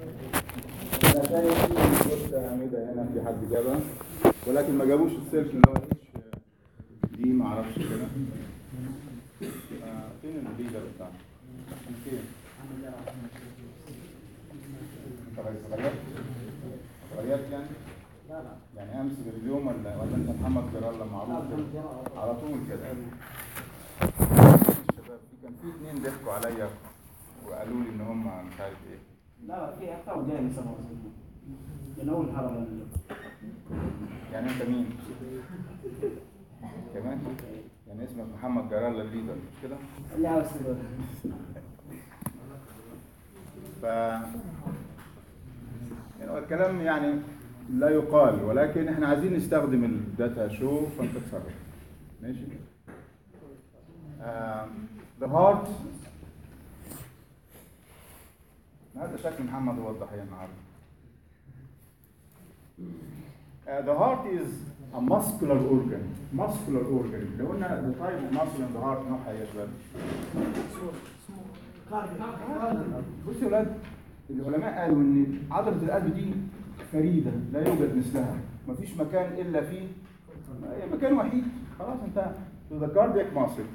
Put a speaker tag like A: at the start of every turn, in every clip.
A: انا شايف في قلت اعمدها هنا في حد جابها ولكن ما جابوش السلك اللي هو دي ما اعرفش كده. فين الليدر بتاعنا؟ فين؟ غيرت يعني؟ يعني امس باليوم ولا انت محمد جلال لما معروف على طول كده. الشباب كان في اثنين ضحكوا عليا وقالوا لي ان هم مش عارف ايه.
B: لا في اكثر جاي من سنه من اول حلقه.
A: يعني انت مين؟ كمان؟ يعني اسمك محمد جلال الليدر مش كده؟
B: لا بس
A: يعني الكلام يعني لا يقال ولكن احنا عايزين نستخدم الداتا شو فانت تصرف. ماشي؟ the heart هذا شكل محمد هو الضحية النهارده. The heart is a muscular organ. Muscular organ. لو قلنا the type of muscle in the heart نوعها ايه يا شباب؟ بصوا يا ولاد العلماء قالوا ان عضلة القلب دي فريدة لا يوجد مثلها. مفيش مكان الا فيه مكان وحيد. خلاص انت the cardiac muscle.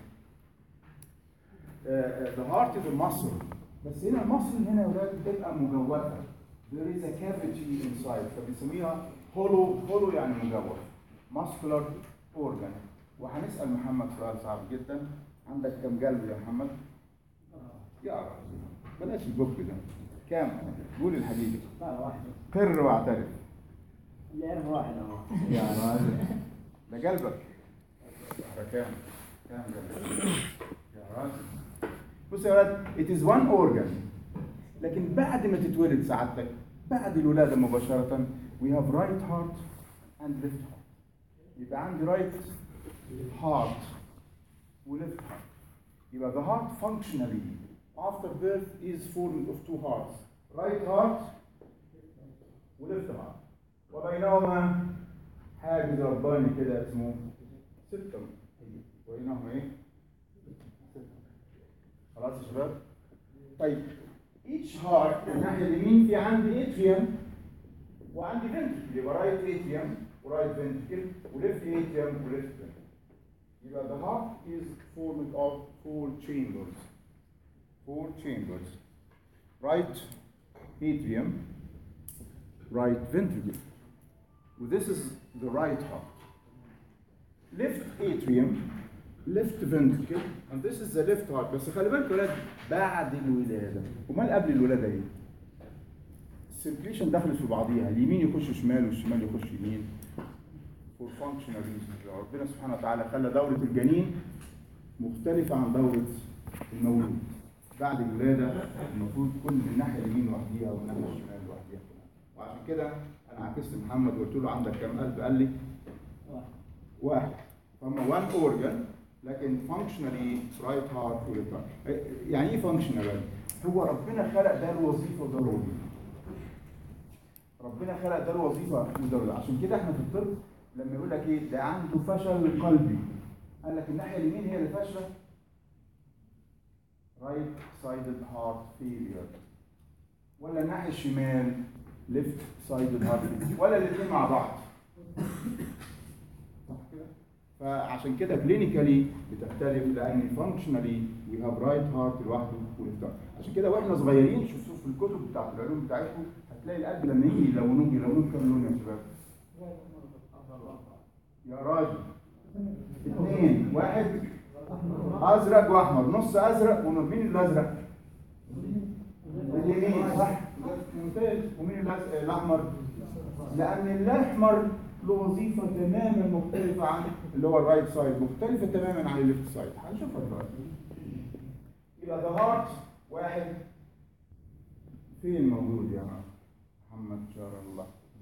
A: The heart is a muscle. بس هنا المصل هنا يا ولاد بتبقى مجوفة. There is a cavity inside فبنسميها hollow يعني مجوف. Muscular organ. وهنسأل محمد سؤال صعب جدا. عندك كم قلب يا محمد؟ يا رب بلاش البوك ده. كام؟ قول الحقيقة.
B: لا واحد.
A: قر واعترف.
B: اللي يعرف واحد اهو.
A: يا راجل ده قلبك. كام قلبك؟ يا راجل. بص يا ولاد it is one organ. لكن بعد ما تتولد سعادتك بعد الولادة مباشرة we have right heart and left heart. يبقى عندي right heart و left heart. يبقى the heart functionally after birth is formed of two hearts. right heart و left heart. وبينهما حاجز رباني كده اسمه septum. وبينهما ايه؟ خلاص يا شباب؟ طيب each heart الناحية اليمين في عندي atrium وعندي ventricle. يبقى right atrium و right ventricle و left atrium و left ventricle. يبقى the heart is formed of four chambers. Right atrium, right ventricle. This is the right heart. Left atrium, left ventricle, and this is the left heart. بس خلي بالك يا ولاد بعد الولادة. ومال قبل الولادة ايه؟ السيركيليشن دخلت في بعضيها، اليمين يخش شمال والشمال يخش يمين. For functional reasons. ربنا سبحانه وتعالى خلى دورة الجنين مختلفة عن دورة المولود. بعد الولادة المفروض كل من الناحية اليمين لوحديها والناحية الشمال لوحديها. وعشان كده أنا عكست محمد وقلت له عندك كام قلب؟ قال لي واحد. فهم one organ لكن functionally right heart و left heart. يعني ايه functional؟ هو ربنا خلق ده الوظيفة وده الوظيفة. ربنا خلق ده الوظيفة وده الوظيفة. عشان كده احنا في الطب لما يقول لك ايه ده عنده فشل قلبي قال لك الناحية اليمين هي اللي فاشلة right sided heart failure ولا الناحية الشمال left sided heart failure ولا الاثنين مع بعض. فعشان كده كلينيكالي بتختلف لان فانكشنالي وي هاف رايت هارت لوحده وليفت هارت. عشان كده واحنا صغيرين شوفوا في الكتب بتاعت العلوم بتاعتكم هتلاقي القلب لما يجي يلونوه كام لون يا شباب؟ يا راجل اثنين واحد ازرق واحمر نص ازرق مين الازرق؟ اليمين صح؟ ممتاز. ومين الاحمر؟ لان الاحمر له وظيفة تماما مختلفة عن اللي هو الرايت سايد مختلفة تماما عن الليفت سايد. هنشوفها دلوقتي. يبقى the heart واحد فين موجود يا محمد شار الله؟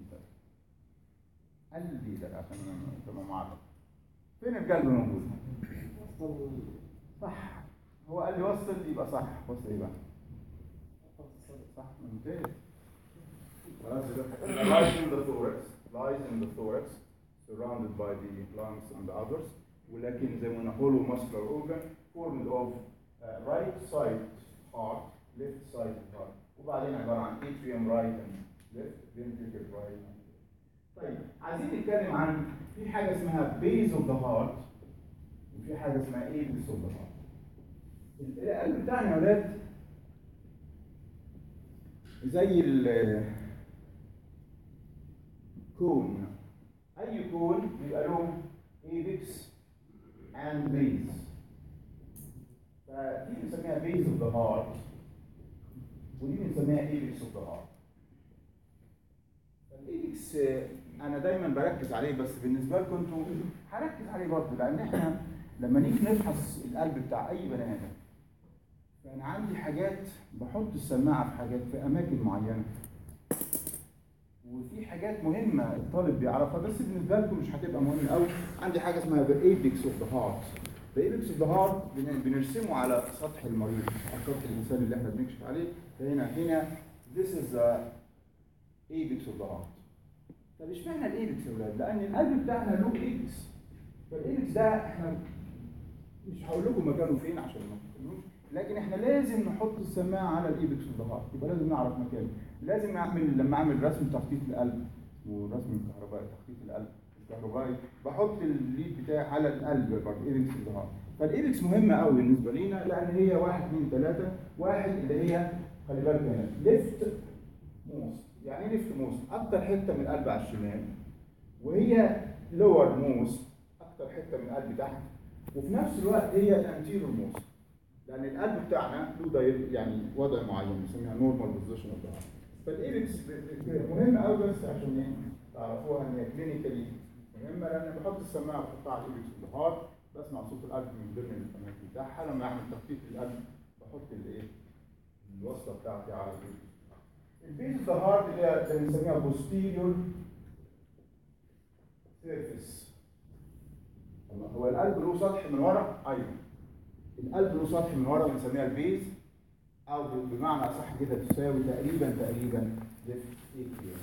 A: قلبي ده عشان تبقى معرض. فين القلب موجود؟ صح. هو قال لي وصل يبقى صح. وصل ايه بقى؟ صح ممتاز. خلاص كده. Lies in the thorax, surrounded by the lungs and the others. ولكن زي ما قلنا hollow muscular organ formed of right side heart, left side heart. وبعدين عباره عن اتريوم رايت اند ليفت فينتريكل رايت. طيب عايزين نتكلم عن في حاجه اسمها بيز اوف ذا هارت وفي حاجه اسمها ايبكس اوف ذا هارت. القلب بتاعنا يا ولاد زي الكون، اي كون بيبقى له ايبكس اند بيز، فدي بنسميها بيز اوف ذا هارت ودي بنسميها ايبكس اوف ذا هارت. الايبكس انا دايما بركز عليه، بس بالنسبه لكم انتوا هركز عليه برضه، لان احنا لما نيجي نفحص القلب بتاع اي بني ادم فانا عندي حاجات بحط السماعه في حاجات في اماكن معينه، وفي حاجات مهمه الطالب بيعرفها بس بالنسبه لكم مش هتبقى مهمه قوي. عندي حاجه اسمها the apex of the heart. the apex of the heart بنرسمه على سطح المريض، على سطح الانسان اللي احنا بنكشف عليه. هنا this is the apex of the heart. طب اشمعنى الايبكس يا ولاد؟ لان القلب بتاعنا له ايبكس، فالايبكس ده احنا مش هقول لكم مكانه فين عشان ما تفهموش، لكن احنا لازم نحط السماعه على الايبكس اوف ذا هارت، يبقى لازم نعرف مكانه. لازم لما اعمل رسم تخطيط القلب ورسم الكهربائي تخطيط القلب الكهربائي بحط الليد بتاعي على القلب برضه ايبكس اوف ذا هارت. فالايبكس مهمه قوي بالنسبه لينا لان هي 1 2 3. واحد اللي هي خلي بالك هنا ليفت موست، يعني ايه ليفت موست؟ اكتر حته من القلب على الشمال، وهي لور موست اكتر حته من القلب تحت، وفي نفس الوقت هي الانتيريور موست، لان القلب بتاعنا له يعني وضع معين بنسميها نورمال بوزيشن اوف ذا هارت. فالايبكس مهم قوي بس عشان ايه تعرفوها ان هي كلينيكالي مهمه، لان بحط السماعه بحطها على الايبكس اوف ذا هارت بسمع صوت القلب من ضمن الاماكن بتاعها. لما اعمل تخطيط للقلب بحط الايه الوصله بتاعتي على الايبكس. البيز اوف ذا هارت اللي هي بنسميها posterior surface. هو القلب له سطح من ورا؟ ايوه القلب له سطح من ورا بنسميها البيز، او بمعنى اصح كده تساوي تقريبا ليفت اتريوم.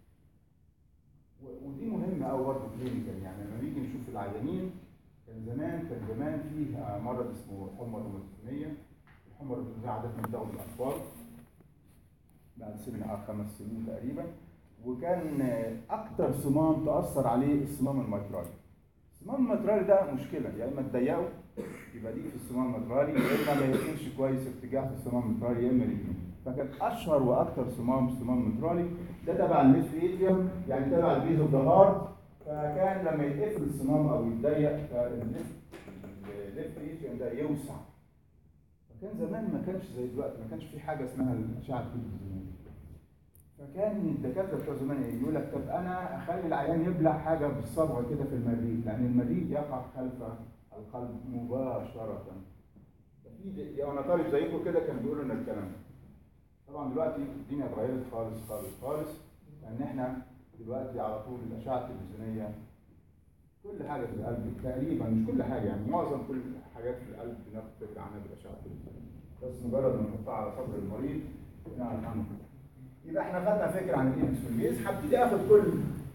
A: ودي مهمه قوي برضه كلينيكال، يعني لما نيجي نشوف العيانين كان زمان فيه مرض اسمه الحمى الروماتيزميه. الحمى الروماتيزميه عاده بتاخد الاطفال بعد سن 5 سنين تقريبا، وكان اكتر صمام تاثر عليه الصمام الميترالي. الصمام الميترالي ده مشكله، يا اما تضيقه يبقى ضيق في الصمام الميترالي، يا اما ما يكونش كويس ارتجاع في الصمام الميترالي، يا اما الاثنين. فكان اشهر واكتر صمام ميترالي ده تبع الليفت اتريوم، يعني تبع البيز اوف ذا هارت. فكان لما يتقفل الصمام او يتضيق فالليفت اتريوم ده يوسع. فكان زمان ما كانش زي دلوقتي، ما كانش في حاجه اسمها الاشعه التلفزيونيه. فكان الدكاتره بتوع زمان يقول لك طب انا اخلي العيان يبلع حاجه بالصبع كده في المريء، لان المريء يقع خلف القلب مباشره. ففي وانا طالب زيكم كده كان بيقولوا لنا الكلام ده. طبعا دلوقتي الدنيا اتغيرت خالص، لان احنا دلوقتي على طول الاشعه التلفزيونيه كل حاجه في القلب تقريبا، مش كل حاجه يعني معظم كل حاجات في القلب بناخد فكره عنها بالاشعه التلفزيونيه، بس مجرد ما نحطها على صدر المريض نعرف عنه. يبقى احنا خدنا فكره عن الايبكس والبيز. هبتدي اخد كل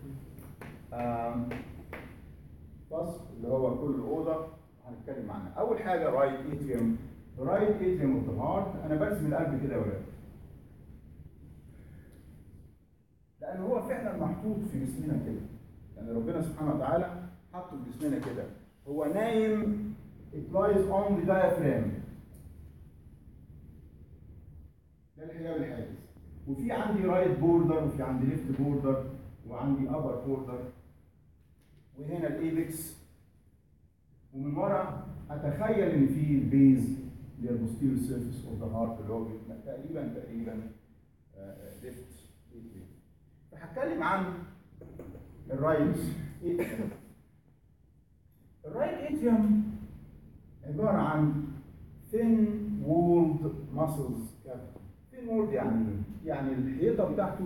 A: فصل اللي هو كل اوضه هنتكلم عنها. اول حاجه رايت اتريوم اوف ذا هارت. انا برسم القلب كده يا ولاد، لان هو فعلا محطوط في جسمنا كده، يعني ربنا سبحانه وتعالى حطه في جسمنا كده. هو نايم it lies on the diaphragm، ده الحجاب الحاجز. وفي عندي رايت بوردر وفي عندي ليفت بوردر وعندي ابر بوردر، وهنا الايبكس، ومن ورا اتخيل ان في البيز اللي هي البوستيريور سيرفيس اوف ذا هارت اللي هو تقريبا ليفت اتريوم. فهتكلم عن الرايت اتريوم. الرايت اتريوم عباره عن thin walled muscles cavity. thin walled يعني الحيطه بتاعته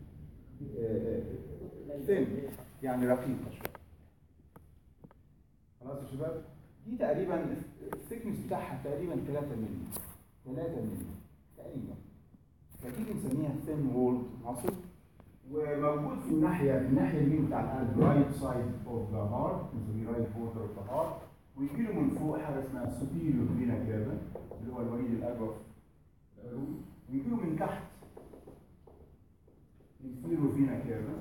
A: thin يعني رقيقه شويه. خلاص يا شباب، دي تقريبا الثيكنس بتاعها تقريبا 3 مللي تقريبا، فدي بنسميها thin walled muscle. وموجود في الناحيه اليمين بتاع القلب رايت سايد اوف ذا هارت، بنسميه رايت بوردر اوف ذا هارت. ويجي له من فوق حاجه اسمها superior vena cava اللي هو الوريد الأجوف العلوي، ويجي له من تحت فينا كافا.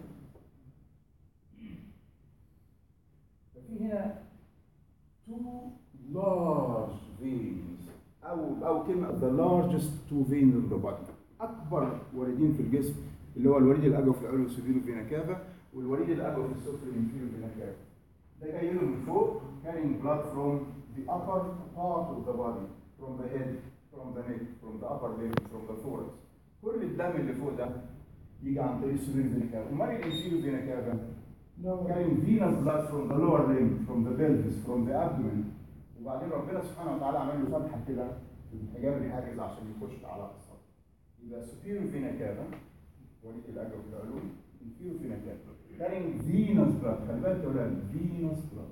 A: ففي هنا two large veins او كلمه the largest two veins in the body. اكبر وريدين في الجسم اللي هو الوريد الاجوف العلوي سوبيرو فينا كافا والوريد الاجوف السفلي انفيرو فينا كافا. ده جاي له من فوق carrying blood from the upper part of the body, from the head, from the neck, from the upper limb, from the thorax. كل الدم اللي فوق ده يجي عن طريق السوبيرو فينا كافا. امال الانفيرو فينا كافا carrying venous blood from the lower limb, from the pelvis, from the abdomen. وبعدين ربنا سبحانه وتعالى عمل له فتحه كده في الحجاب الحاجز عشان يخش على الصدر. يبقى سوبيرو فينا كافا وريد الاجوف العلوي انفيرو فينا كافا carrying venous blood. خلي بالك يا ولاد venous blood.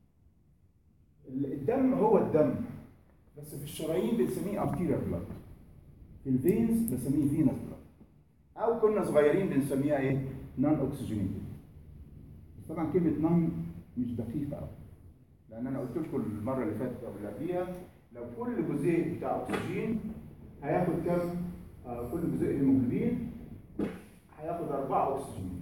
A: الدم هو الدم بس في الشرايين بنسميه arterial blood. في الفينز بنسميه venous blood. او كنا صغيرين بنسميها ايه؟ non oxygenated. طبعا كلمه non مش دقيقه قوي لان انا قلت لكم المره اللي فاتت او اللي قبليها لو كل جزيء بتاع اكسجين هياخد كم؟ كل جزيء هيموجلوبين هياخد 4 اكسجين.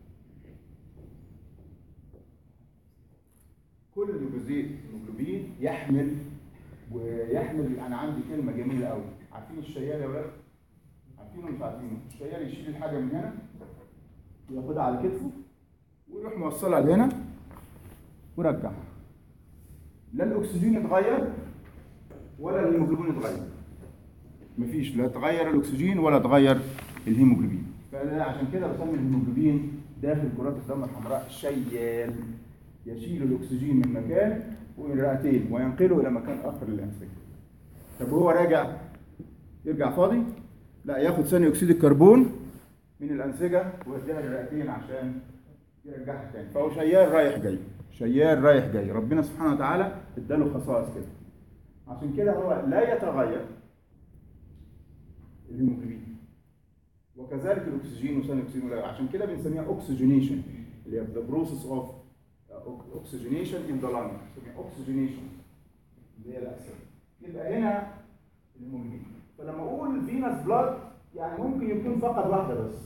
A: كل جزيء هيموجلوبين يحمل انا عندي كلمه جميله قوي. عارفين الشيال يا ولاد؟ عارفينه مش عارفينه؟ الشيال يشيل الحاجه من هنا وياخدها على كتفه ويروح موصلها لهنا ورجعها. لا الاكسجين اتغير ولا الهيموجلوبين اتغير. مفيش لا اتغير الاكسجين ولا اتغير الهيموجلوبين. فعشان كده بسمي الهيموجلوبين داخل كرات الدم الحمراء شيال يشيل الاكسجين من مكان ومن الرئتين وينقله الى مكان اخر للانسجه. طب وهو راجع يرجع فاضي؟ لا، ياخد ثاني اكسيد الكربون من الانسجه ويوديها للرئتين عشان يرجعها تاني. فهو شيال رايح جاي، شيال رايح جاي. ربنا سبحانه وتعالى اداله خصائص كده. عشان كده هو لا يتغير الهيموجلوبين وكذلك الاكسجين وثاني اكسيد الكربون. عشان كده بنسميها اوكسجينيشن اللي هي the process of oxygenation in the lung. بنسميها اوكسجينيشن اللي هي الاكسجين. يبقى هنا الهيموجلوبين. فلما اقول فينس بلاد يعني ممكن يكون فقد واحده بس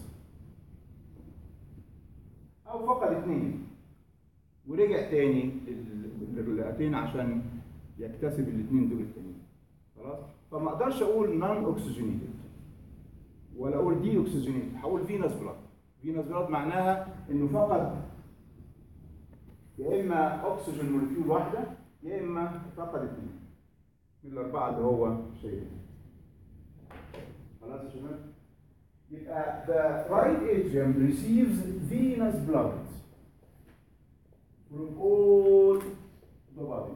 A: او فقد 2 ورجع تاني الرئتين عشان يكتسب الاثنين دول التانيين. خلاص؟ فما اقدرش اقول نون اوكسجينيتد ولا اقول دي اوكسجينيتد، هقول فينس بلاد. فينس بلاد معناها انه فقد يا اما اكسجين مولكيول واحده يا اما فقد 2 من الاربعه اللي هو شايفها. خلاص يا شباب؟ يبقى the right atrium receives venous blood from all the body.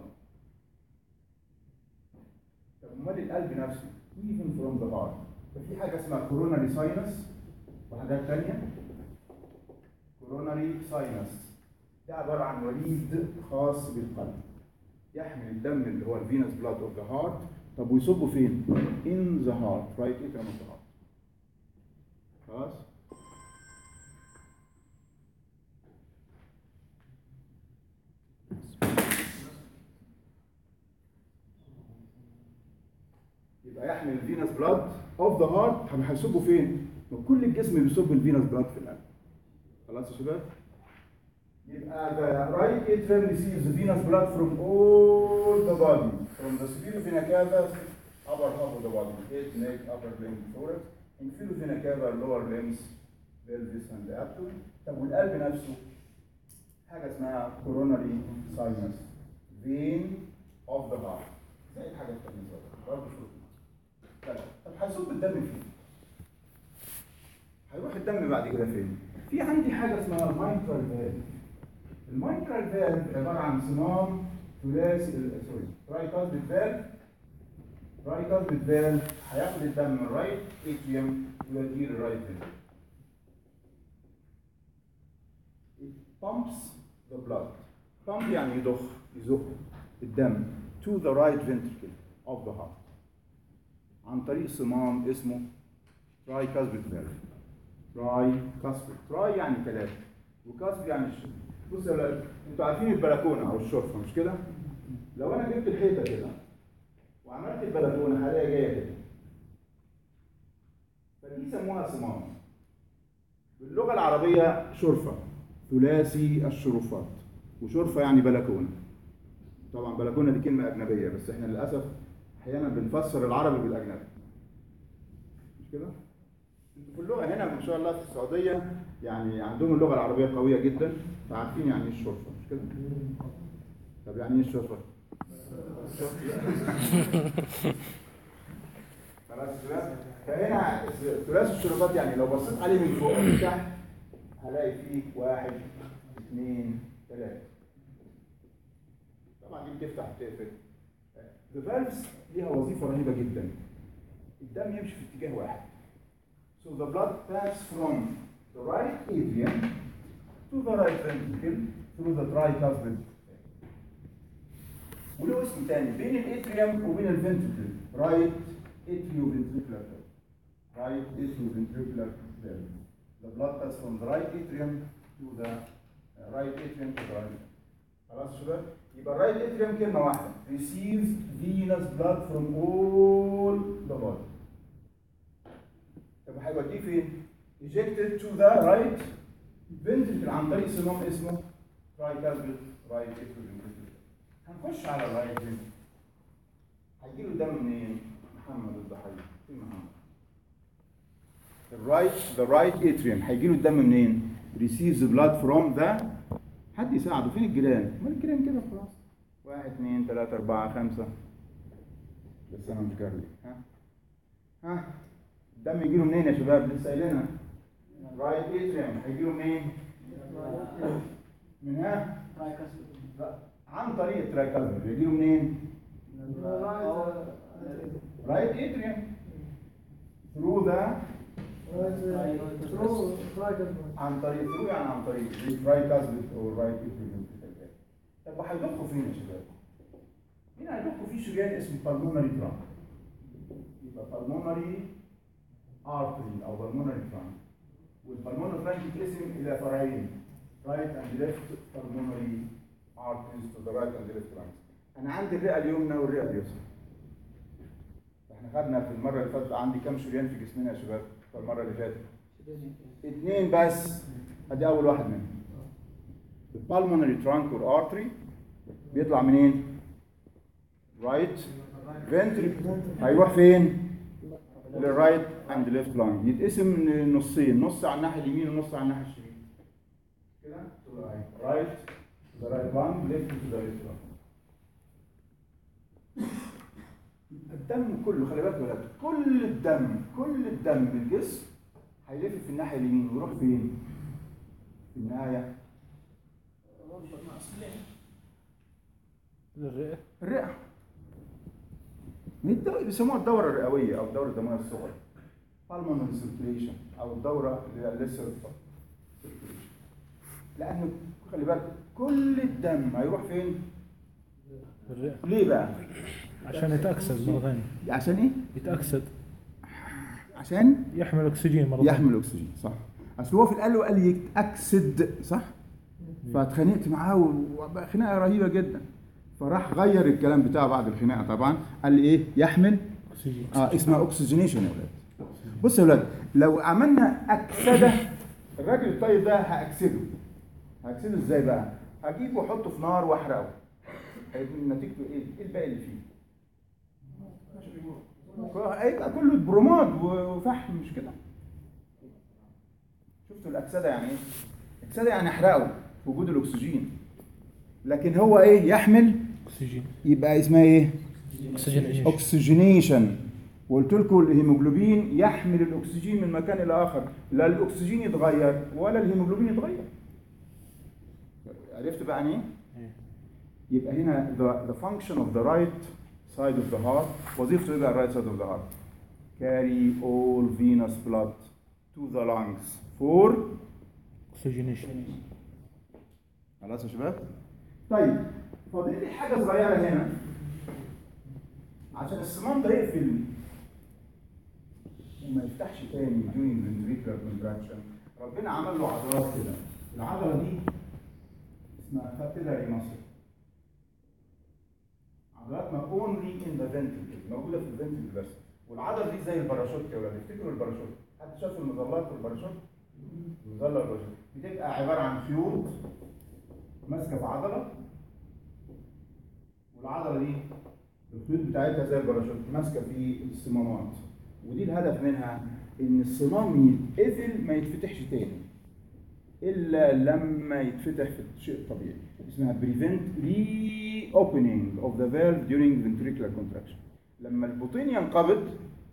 A: طب امال القلب نفسه even from the heart. ففي حاجه اسمها coronary sinus وحاجات ثانيه. coronary sinus ده عباره عن وريد خاص بالقلب يحمل الدم اللي هو الفينس بلاد اوف ذا هارت. طب ويصبه فين؟ in the heart, right atrium of the heart. خلاص؟ يبقى يحمل الفينس بلاد اوف ذا هارت. هيصبه فين؟ كل الجسم بيصب الفينس بلاد في القلب. خلاص يا شباب؟ يبقى the right atrium receives the venous blood from all the body, from the superior vena cava, upper half of the body, head, neck, upper limb, thorax, inferior vena cava, lower limbs, pelvis and the abdomen. طب والقلب نفسه حاجه اسمها coronary sinus, vein of the heart. زي الحاجه الثانيه برضه شوف. طب هيصب الدم فين؟ هيروح الدم بعد كده فين؟ في عندي حاجه اسمها المايترال فالف. المايترال فالف عباره عن صمام ثلاثي رايت فالف. رايت فالف هياخد الدم من الرايت اتريوم يوديه للرايت فالف. pumps the blood. pump يعني يزق الدم to the right ventricle of the heart عن طريق صمام اسمه tricuspid valve. تراي يعني 3 وكاسب يعني الشرف. بص يا ولاد، انتوا عارفين البلكونه او الشرفه مش كده؟ لو انا جبت الحيطه كده وعملت البلكونه هلاقيها جايه كده. فدي يسموها صمام. باللغة العربية شرفة، ثلاثي الشرفات. وشرفة يعني بلكونة. طبعا بلكونة دي كلمة أجنبية، بس احنا للأسف أحيانا بنفسر العربي بالأجنبي. مش كده؟ انتوا في اللغة هنا ما شاء الله في السعودية يعني عندهم اللغة العربية قوية جدا، فعارفين يعني ايه الشرفة، مش كده؟ طب يعني ايه الشرفة؟ خلاص كده؟ فهنا ثلاثي الشرفات يعني لو بصيت عليه من فوق ومن تحت هلاقي فيه 1 2 3. طبعا دي بتفتح وتقفل. The valves ليها وظيفة رهيبة جدا. الدم يمشي في اتجاه واحد. So the blood passes from the right atrium to the right ventricle through the tricuspid. وله اسم تاني بين الاتريوم وبين الفنتركل right atrioventricular valve. Right atrioventricular valve. The blood passes from the right atrium to the right atrium to the right. خلاص شباب؟ يبقى الرايت اتريوم كلمة واحدة receives venous blood from all the body. طب هيوديه فين؟ ejected to the right ventricle عن طريق صمام اسمه tricuspid right atrioventricular. هنخش على الرايت ventricle. هيجيله الدم منين؟ محمد الضحية. فين محمد؟ the right atrium هيجيله الدم منين؟ receives blood from the حد يساعده. فين الجيران؟ ما الجيران كده خلاص. 1 2 3 4 5. بس انا مش جاري. ها الدم يجيله منين يا شباب؟ لسه قايلينها. رايت اتريوم هيجيله منين؟ من عن طريق الترايكاسبيد. يجيله منين؟ رايت اتريوم through the عن طريق ثرو يعني عن طريق الترايكاسبيد او الرايت اتريوم. طب هيضخوا فين يا شباب؟ هنا هيضخوا في شريان اسمه بالمونري ترانك. يبقى بالمونري ارتري او بالمونري ترانك. والبالمونري ترانك يتقسم الى فرعين رايت اند ليفت بالمونري ارتريز تو ذا رايت اند ليفت ترانك. انا عندي الرئه اليمنى والرئه اليسرى. احنا خدنا في المره اللي فاتت عندي كام شريان في جسمنا يا شباب؟ في المره اللي فاتت 2 بس. ادي اول واحد منهم. البالمونري ترانك والارتري بيطلع منين؟ رايت فنتريكل. هيروح فين؟ للرايت اند ليفت لانج. يتقسم نصين، نص على الناحيه اليمين ونص على الناحيه الشمال. كده رايت ذا رايت لانج، ليفت ذا ليفت لانج. الدم كله خلي بالك يا ولاد، كل الدم من الجسم هيلف في الناحيه اليمين ويروح فين؟ في النهايه الرئه. بيسموها الدوره الرئويه او الدوره الدمويه الصغرى. pulmonary circulation او الدوره اللي هي lesser circulation. لانه خلي بالك كل الدم هيروح فين؟
C: الرئه.
A: ليه بقى؟
C: عشان يتاكسد مره ثانيه.
A: عشان ايه؟
C: يتاكسد
A: عشان
C: يحمل اكسجين مره ثانيه.
A: يحمل اكسجين صح. اصل هو في الاول قال يتاكسد صح؟ فاتخانقت معاه وبقى خناقه رهيبه جدا. فراح غير الكلام بتاعه بعد الخناقه طبعا. قال لي ايه؟ يحمل
C: اكسجين.
A: اسمها اوكسجينيشن يا ولاد. بص يا ولاد، لو عملنا اكسده الراجل الطيب ده هاكسده ازاي بقى؟ هجيبه واحطه في نار واحرقه. هيكون نتيجته ايه؟ ايه الباقي اللي فيه؟ هيبقى كله بروماد وفحم مش كده؟ شفتوا الاكسده يعني ايه؟ الاكسده يعني احرقه في وجود الاكسجين. لكن هو ايه؟ يحمل
C: اكسجين.
A: يبقى اسمها ايه؟
C: اكسجينيشن.
A: اوكسجينيشن. وقلت لكم الهيموجلوبين يحمل الاكسجين من مكان الى اخر، لا الاكسجين يتغير ولا الهيموجلوبين يتغير. عرفت بقى يعني ايه؟ يبقى هنا the function of the right side of the heart وظيفته ايه بقى right side of the heart؟ carry all venous blood to the lungs for
C: اكسجينيشن.
A: خلاص يا شباب؟ طيب فاضل لي حاجه صغيره هنا عشان الصمام ده يقفل وما يفتحش تاني during ventricular contraction. ربنا عمل له عضلات كده. العضله دي اسمها capillary muscle. عضلات only in the ventricle، موجوده في الفنتريكل بس. والعضله دي زي الباراشوت يا ولاد. افتكروا الباراشوت. حد شاف المظلات والباراشوت؟ المظله الباراشوت بتبقى عباره عن خيوط ماسكه في عضله، والعضله دي الخيوط بتاعتها زي الباراشوت ماسكه في الصمامات، ودي الهدف منها ان الصمام يتقفل ما يتفتحش تاني الا لما يتفتح في الشيء الطبيعي. اسمها prevent reopening of the valve during ventricular contraction. لما البطين ينقبض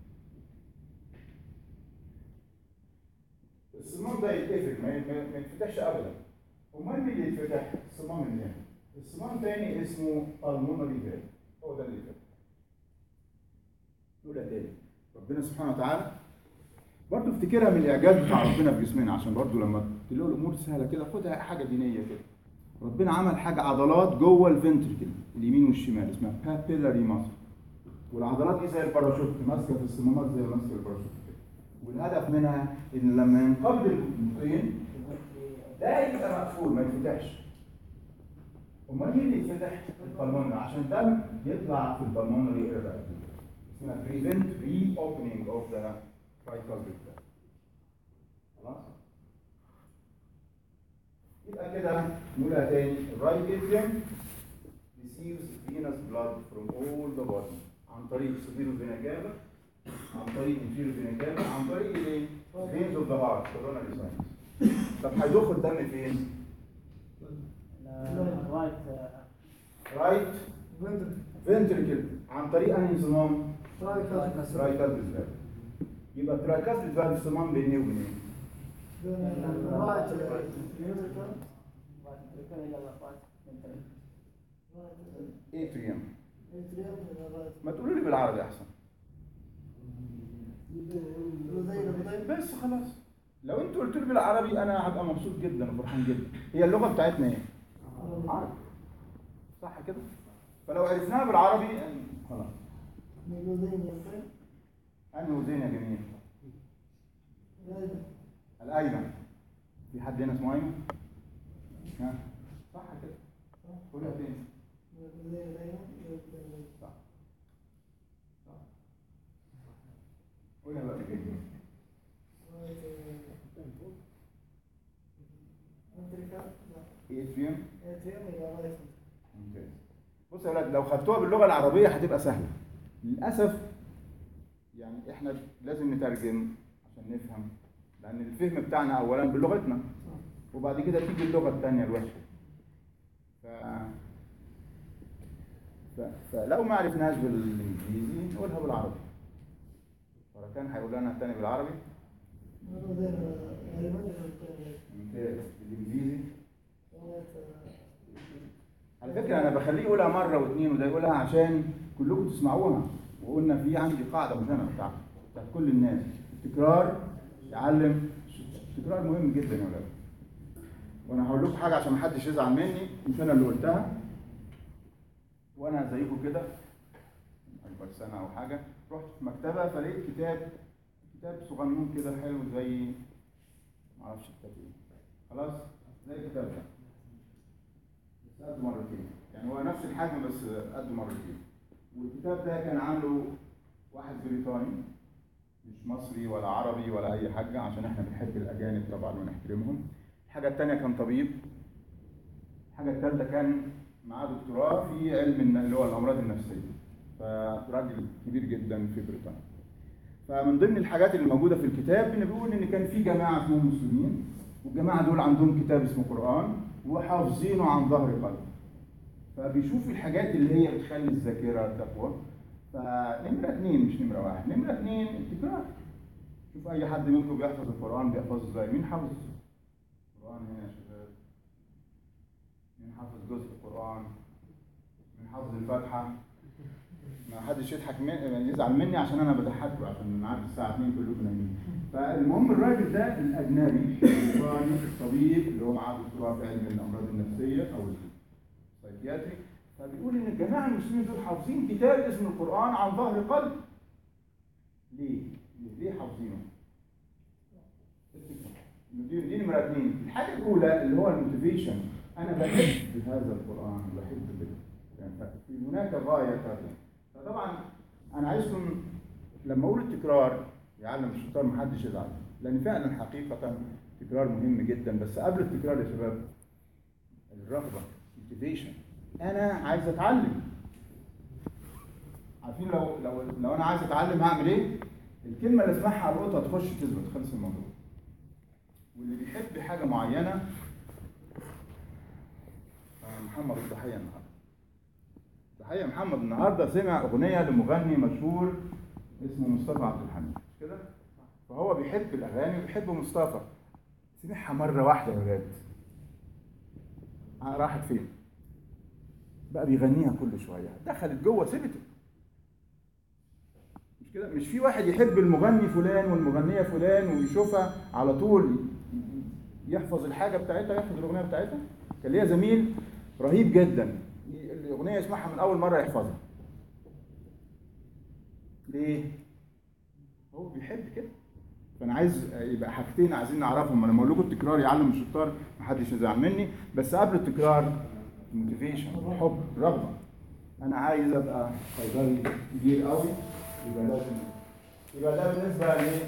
A: الصمام ده يتقفل ما يتفتحش ابدا. امال مين اللي يتفتح؟ الصمام الثاني. الصمام تاني اسمه pulmonary valve، هو ده اللي يتفتح. نقولها تاني. ربنا سبحانه وتعالى برضه افتكرها من الاعجاز بتاع ربنا في جسمنا، عشان برضه لما تلاقوا الامور سهله كده خدها حاجه دينيه كده. ربنا عمل حاجه عضلات جوه الفنتركل اليمين والشمال اسمها بابيلاري ماسل، والعضلات دي زي الباراشوت ماسكه في الصمامات زي ماسكه الباراشوت كده. والهدف منها ان لما ينقبض البطين ده يبقى مقفول ما يتفتحش. امال مين اللي يتفتح؟ البلمونري، عشان الدم يطلع في البلمونري ايرفاكت. اسمها prevent reopening of the tricuspid valve. خلاص؟ يبقى كده نقولها تاني. الرايت atrium receives venous blood from all the body عن طريق superior vena cava، عن طريق inferior vena cava، عن طريق الايه؟ veins of the heart coronary sinus. طب هيضخ الدم فين؟ رايت ventricle عن طريق انهي صمام؟ tricuspid valve. يبقى tricuspid valve صمام بين ايه وبين ايه؟ atrium. ما تقولوا لي بالعربي احسن. بس خلاص. لو انتوا قلتوا لي بالعربي انا هبقى مبسوط جدا وفرحان جدا. هي اللغه بتاعتنا ايه؟ عربي. صح كده؟ فلو عرفناها بالعربي خلاص. انهي وزين يا جميل؟ الايمن. في حد هنا اسمه ايمن؟ ها؟ صح كده؟ قولها تاني. صح. صح. قولها بقى تاني. atrium. ممتاز. بص يا ولاد، لو خدتوها باللغه العربيه هتبقى سهله. للاسف يعني احنا لازم نترجم عشان نفهم، لان الفهم بتاعنا اولا بلغتنا وبعد كده تيجي اللغه الثانيه الوحشه. فلو ما عرفناش بالانجليزي نقولها بالعربي. فركان هيقول لنا الثاني بالعربي. ممتاز. بالانجليزي على فكره انا بخليه يقولها مره واثنين وده يقولها عشان كلكم تسمعوها. وقلنا في عندي قاعده مهمه بتاعت كل الناس، التكرار يعلم. التكرار مهم جدا يا ولاد. وانا هقول لكم حاجه عشان ما حدش يزعل مني، مش انا اللي قلتها. وانا زيكم كده اكبر سنه او حاجه رحت في مكتبه فلقيت كتاب صغنون كده حلو زي ما اعرفش كتاب ايه، خلاص زي الكتاب ده بس قد مرتين، يعني هو نفس الحجم بس قد مرتين. والكتاب ده كان عامله واحد بريطاني مش مصري ولا عربي ولا اي حاجه، عشان احنا بنحب الاجانب طبعا ونحترمهم. الحاجه الثانيه كان طبيب. الحاجه الثالثه كان معاه دكتوراه في علم اللي هو الامراض النفسيه، فراجل كبير جدا في بريطانيا. فمن ضمن الحاجات اللي موجوده في الكتاب بنقول ان كان في جماعه اسمهم مسلمين، والجماعه دول عندهم كتاب اسمه قرآن وحافظينه عن ظهر قلب. فبيشوف الحاجات اللي هي بتخلي الذاكره تقوى. فنمره 2 مش نمره 1، نمره 2 التكرار. شوف اي حد منكم بيحفظ القرآن بيحفظه ازاي؟ مين حافظ القرآن هنا يا شباب؟ مين حافظ جزء القرآن؟ مين حافظ الفاتحة؟ ما حدش يضحك يزعل مني عشان انا بضحكوا، عشان عارف الساعه 2 كلكم نايمين. فالمهم الراجل ده الاجنبي الإيطالي الطبيب اللي هو معاه دكتوراه في علم الامراض النفسيه او السايكياتري، فبيقول ان الجماعه المسلمين دول حافظين كتاب اسمه القرآن عن ظهر قلب. ليه حافظينه؟ دي نمره 2. الحاجه الاولى اللي هو الموتيفيشن، انا بحب هذا القرآن وبحب يعني في هناك غايه ثانيه. فطبعا انا عايزكم لما اقول التكرار يعلم الشطار محدش يزعل، لان فعلا حقيقه التكرار مهم جدا، بس قبل التكرار يا شباب الرغبه، موتيفيشن. انا عايز اتعلم. عارفين لو انا عايز اتعلم هعمل ايه؟ الكلمه اللي اسمعها على القطه تخش تثبت، خلص الموضوع. واللي بيحب حاجه معينه، محمد الضحيه النهارده. ضحيه محمد النهارده سمع اغنيه لمغني مشهور اسمه مصطفى عبد الحميد، مش كده؟ فهو بيحب الاغاني وبيحب مصطفى. سمعها مره واحده يا ولاد، راحت فين؟ بقى بيغنيها كل شويه، دخلت جوه ثبتت. مش كده؟ مش في واحد يحب المغني فلان والمغنيه فلان ويشوفها على طول يحفظ الحاجه بتاعتها، يحفظ الاغنيه بتاعتها؟ كان ليا زميل رهيب جدا، الاغنيه يسمعها من اول مره يحفظها. ليه؟ هو بيحب كده. فانا عايز يبقى حاجتين عايزين نعرفهم. انا لما اقول لكم التكرار يعلم الشطار، محدش يزعل مني، بس قبل التكرار موتيفيشن، حب، رغبه. انا عايز ابقى صيدلي كبير قوي، يبقى ده بالنسبه ل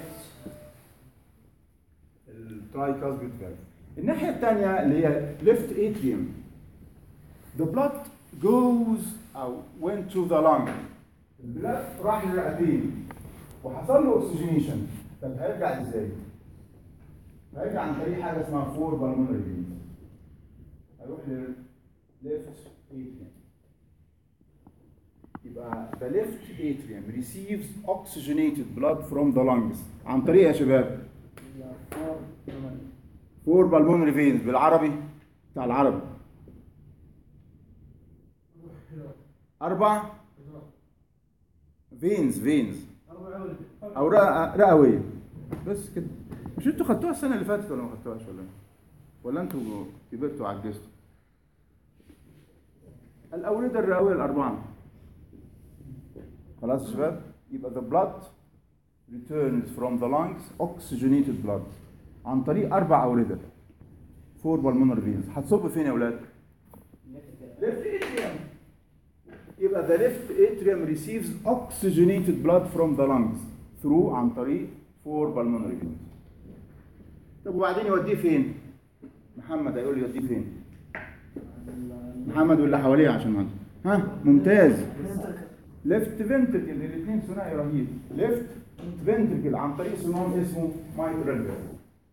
A: التراي كاسبيد فالف. الناحيه الثانيه اللي هي ليفت اتريوم. The blood goes او went to the lung. البلاد راح للرئتين وحصل له اكسجينيشن. طب هيرجع ازاي؟ هيرجع عن طريق حاجه اسمها فور بالمونري فينز. هيروح للليفت اتريوم. يبقى the left atrium receives oxygenated blood from the lungs عن طريق يا شباب فور بالمونري فينز بالعربي بتاع العربي. 4 فينز او رئويه بس كده. مش انتوا خدتوها السنه اللي فاتت ولا ما خدتوهاش ولا انتوا كبرتوا وعجزتوا؟ الاورده الرئويه الاربعه. خلاص يا شباب؟ يبقى the blood returns from the lungs oxygenated blood عن طريق 4 أوردة. 4 pulmonary veins. هتصب فين يا أولاد؟ left atrium. يبقى the left atrium receives oxygenated blood from the lungs through عن طريق 4 pulmonary veins. طب وبعدين يوديه فين؟ محمد هيقول لي يوديه فين؟ محمد واللي حواليه عشان ما ها ممتاز. ليفت فنتركل، الاثنين ثنائي رهيب. ليفت فنتركل عن طريق صمام اسمه مايترال فالف.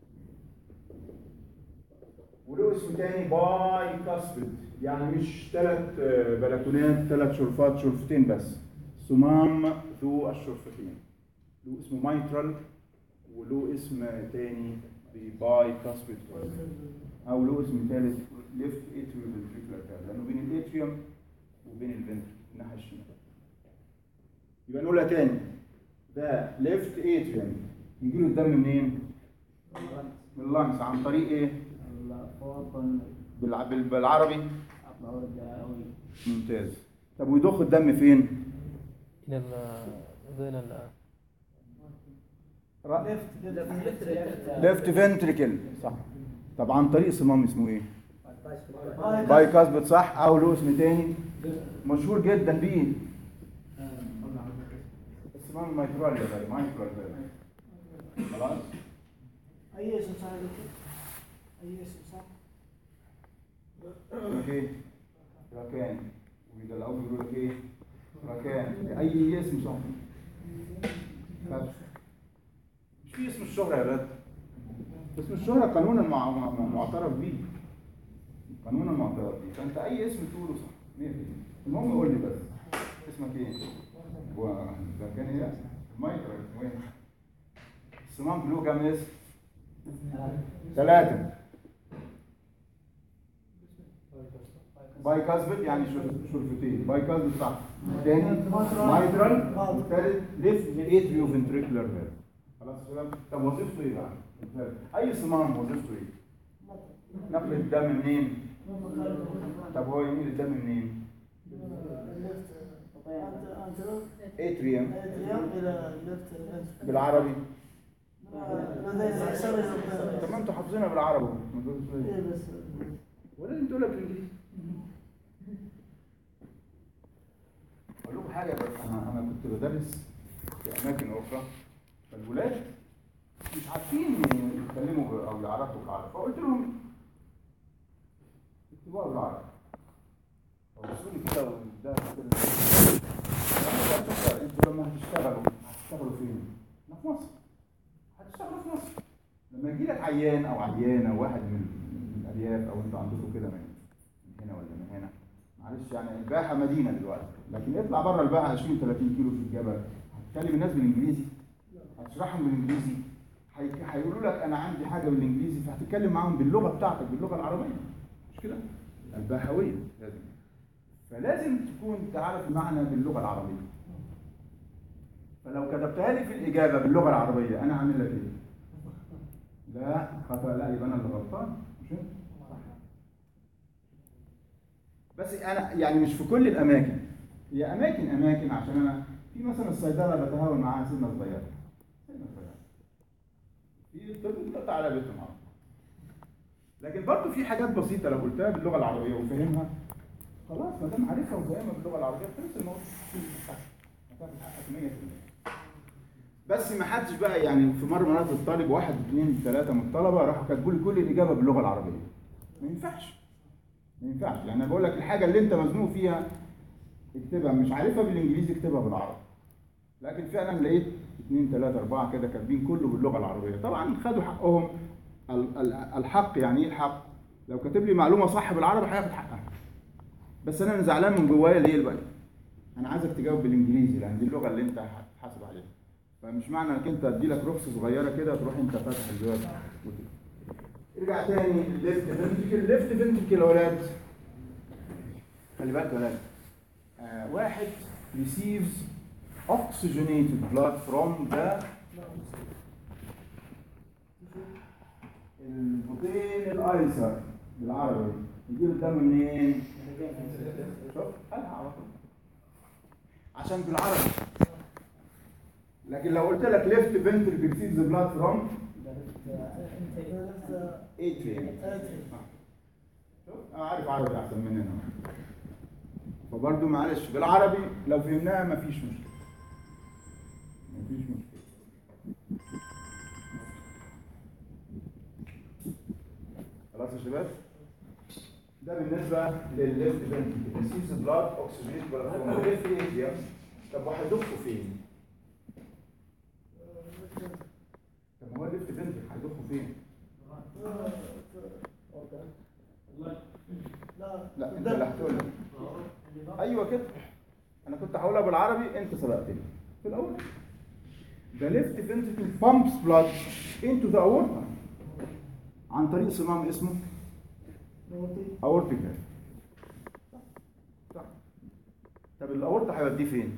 A: وله اسم تاني باي كاسبيد، يعني مش 3 بلكونات 3 شرفات، شرفتين بس. صمام ذو الشرفتين. له اسمه مايترال وله اسم تاني باي كاسبيد او له اسم ثالث ليفت اتريوم فنتريكولار فالف، لانه بين الاتريوم وبين الفنتركل الناحيه الشمال. يبقى نقولها تاني، ده ليفت اتريوم يجي له الدم منين؟ من اللانس عن طريق ايه؟ بالعربي ممتاز. طب ويضخ الدم فين؟
C: الى بين
A: ليفت فنتريكل صح. طب عن طريق صمام اسمه ايه؟ باي كاسبيد صح، او له اسم تاني مشهور جدا بيه اسمه مايترال فالف. مايترال فالف. خلاص؟
B: اي اسم صح يا دكتور؟ اي اسم صح؟
A: اوكي ركان. وإذا الأول بيقول لك إيه؟ ركان. أي اسم صح. مش في اسم الشهرة يا ولاد. اسم الشهرة قانونا معترف بيه. قانونا معترف بيه، فأنت أي اسم تقوله صح. المهم قول لي بس اسمك إيه؟ ده كان إيه؟ مايكرو اسمه إيه؟ الصمام بلو كام اسم؟ 3. باي كاسبيد يعني شرفتين. باي كاسبيد صح. تاني مايترال، والثالث ليفت اتريو فنتريكولار فالف. خلاص يا شباب؟ طب وظيفته ايه بقى؟ اي صمام وظيفته ايه؟ نقل الدم منين؟ طب هو ينقل الدم منين؟ اتريوم بالعربي. طب ما انتوا حافظينها بالعربي ولا انتوا تقولها بالانجليزي؟ اقول لكم حاجه بس، انا كنت بدرس في اماكن اخرى، فالولاد مش عارفين يتكلموا او يعرفوا العربي، فقلت لهم اكتبوها بالعربي. فبصوا لي كده وده كده. انتوا لما هتشتغلوا فين؟ احنا في مصر. هتشتغلوا في مصر. لما يجي لك عيان او عيانه واحد من الارياف، او انتوا عندكم كده من هنا ولا من هنا، معلش يعني الباحه مدينه دلوقتي، لكن اطلع بره الباحه 20 30 كيلو في الجبل، هتكلم الناس بالانجليزي، هتشرحهم بالانجليزي، هيقولوا لك انا عندي حاجه بالانجليزي، فهتتكلم معاهم باللغه بتاعتك، باللغه العربيه، مش كده؟ الباحويه لازم. فلازم تكون تعرف المعنى باللغه العربيه. فلو كتبتها لي في الاجابه باللغه العربيه انا هعمل لك ايه؟ لا خطا، لا يبقى انا اللي غلطان، مش انت. بس انا يعني مش في كل الاماكن، هي اماكن عشان انا في مثلا الصيدله بتهاون معاها سنه صغيره، في الطب تعالى بيتهم معاهم. لكن برضه في حاجات بسيطه لو قلتها باللغه العربيه وفهمها خلاص، ما دام عارفها وفاهمها باللغه العربيه خلص الموضوع، هتاخد حقك 100%. بس ما حدش بقى يعني في مرات الطالب 1 2 3 من الطلبه راحوا كاتبوا لي كل الاجابه باللغه العربيه. ما ينفعش. يعني انا بقول لك الحاجه اللي انت مزنوق فيها اكتبها، مش عارفها بالانجليزي اكتبها بالعربي. لكن فعلا لقيت 2 3 4 كده كاتبين كله باللغه العربيه، طبعا خدوا حقهم. الحق يعني ايه الحق؟ لو كاتب لي معلومه صح بالعربي هياخد حقها. بس انا زعلان من جوايا ليه بقى؟ انا عايزك تجاوب بالانجليزي لان دي اللغه اللي انت هتحاسب عليها. فمش معنى انك انت ادي لك رخصه صغيره كده تروح انت فاتح الجواب وكده. ارجع تاني الليفت فنتركل يا ولاد. خلي بالك يا ولاد. واحد receives oxygenated blood from the البطين الايسر بالعربي، يجيب الدم منين؟ شوف قالها على طول عشان بالعربي. لكن لو قلت لك left ventricle receives the blood from atrium، شوف عارف عربي احسن مننا. فبرضه معلش بالعربي لو فهمناها مفيش مشكله. خلاص يا شباب؟ ده بالنسبه للليفت فنتريكل ريسيفز بلاد اوكسجين فروم الليفت اتريوم. طب وهيضخوا فين؟ طب هو الليفت فنتريكل هيضخوا فين؟ لا انت اللي هتقول لي. ايوه كده، انا كنت هقولها بالعربي انت سبقتني في الاول. The left ventricle pumps blood into the aorta عن طريق صمام اسمه aortic valve. صح. طب الاورطه هيوديه فين؟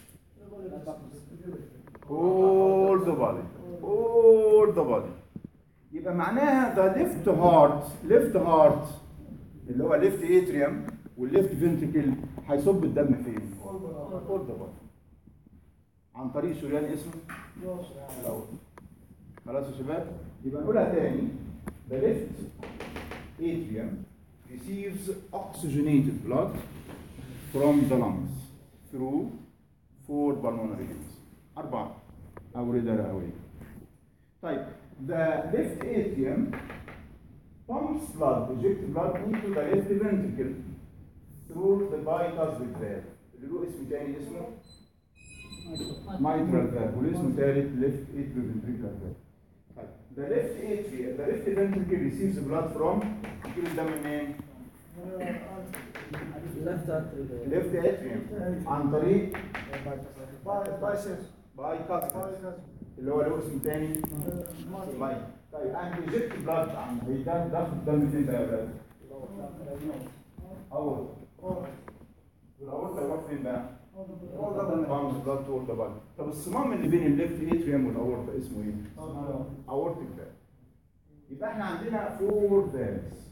A: all the body. يبقى معناها the left heart اللي هو left atrium والليفت فنتريكل هيصب الدم فين؟ all the body عن طريق شريان اسمه الاورطه. خلاص يا شباب؟ يبقى نقولها تاني. The left atrium receives oxygenated blood from the lungs through 4 pulmonary veins. 4 أوردة رئوية. طيب the left atrium pumps blood, ejects blood into the left ventricle through the bicuspid valve اللي له اسم تاني اسمه mitral valve والاسم ثالث left atrioventricular valve. طيب the left ventricle receives blood from يجيب الدم منين؟ left atrium عن طريق bicuspid اللي هو له اسم تاني ماي. طيب and eject blood عن ضخ الدم فين بقى يا ولاد؟ الاورطه يروح فين بقى؟ طب الصمام اللي بين الليفت اتريوم والاورطه اسمه ايه؟ اورتيك فالف. يبقى احنا عندنا 4 فالفز.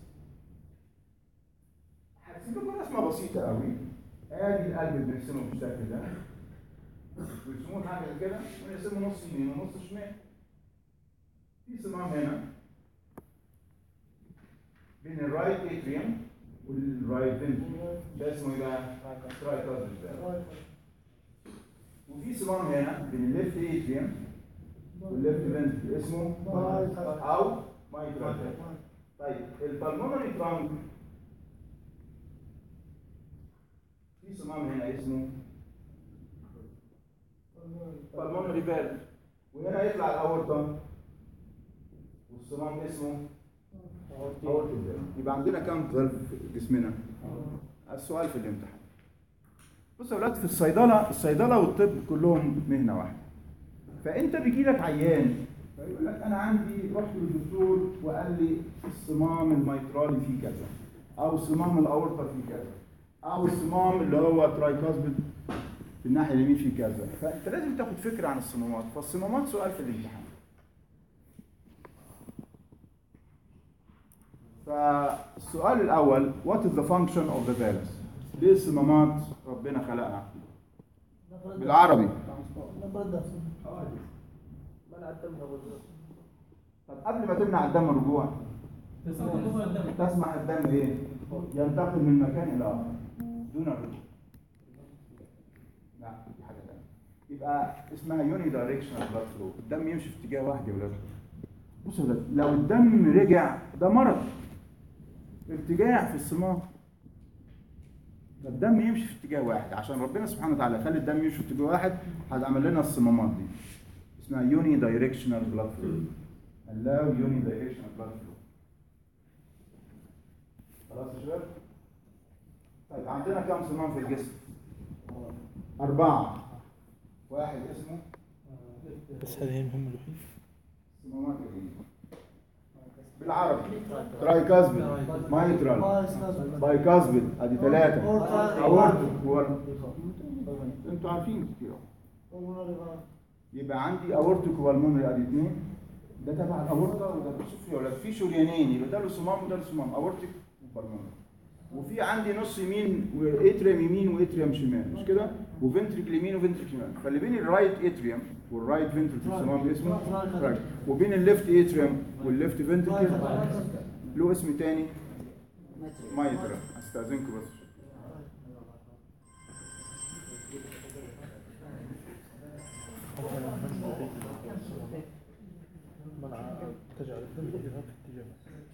A: هرسم لكم رسمه بسيطه قوي. ادي القلب بنرسمه بالشكل ده. بيرسموه حاجه كده ونرسمه نص يمين ونص شمال. في صمام هنا بين الرايت اتريوم والرايت فنتريكل ده اسمه ايه بقى؟ رايت. وفي صمام هنا بين الليفت اتريوم والليفت فنتركل اسمه او مايترال. طيب البلمونري ترانك في صمام هنا اسمه بالمونري فالف، وهنا يطلع الاورطه والصمام اسمه اورتيك فالف. يبقى عندنا كام فالف في جسمنا؟ السؤال في الامتحان. بصوا يا اولاد، في الصيدله والطب كلهم مهنه واحده. فانت بيجي لك عيان فيقول لك انا عندي، رحت للدكتور وقال لي الصمام الميترالي فيه كذا، او صمام الاورطه فيه كذا، او الصمام اللي هو ترايكاسبيد في الناحيه اليمين فيه كذا. فانت لازم تاخد فكره عن الصمامات. فالصمامات سؤال في الامتحان. فالسؤال الاول what is the function of the valves؟ ليه الصمامات ربنا خلقها؟ بالعربي. طب قبل ما تمنع الدم الرجوع تسمح الدم ايه؟ ينتقل من مكان الى اخر دون الرجوع. لا دي حاجه ثانيه. يبقى اسمها يوني دايركشنال بلاد فلو، الدم يمشي في اتجاه واحد يا ولاد. بصوا يا ولاد، لو الدم رجع ده مرض، ارتجاع في الصمام. الدم يمشي في اتجاه واحد، عشان ربنا سبحانه وتعالى خلي الدم يمشي في اتجاه واحد هتعمل لنا الصمامات دي اسمها يوني دايركشنال بلاد فلو. allow يوني دايركشنال بلاد فلو. خلاص يا شباب؟ طيب عندنا كم صمام في الجسم؟ 4. واحد اسمه
C: بس هذه مهمة الوحيد.
A: صمامات بالعربي ترايكاسبيد، مايترال، بايكاسبيد، ادي 3. اورتيك، انتوا عارفين كتير. يبقى عندي اورتيك والمونري ادي 2، ده تبع الاورطه وده شوف يا ولاد في شريانين يبقى ده له صمام وده له صمام، اورتيك وبالمونري. وفي عندي نص يمين واتريم يمين واتريم شمال، مش كده؟ وفنتريكل يمين وفنتريكل شمال. فاللي بين الرايت اتريم والرايت فنتريكل صمام اسمه رايت، وبين الليفت اتريم والليفت فنتريكل له اسم تاني مايترال. استاذنكم بس.
C: تجعل الدم يذهب في اتجاه.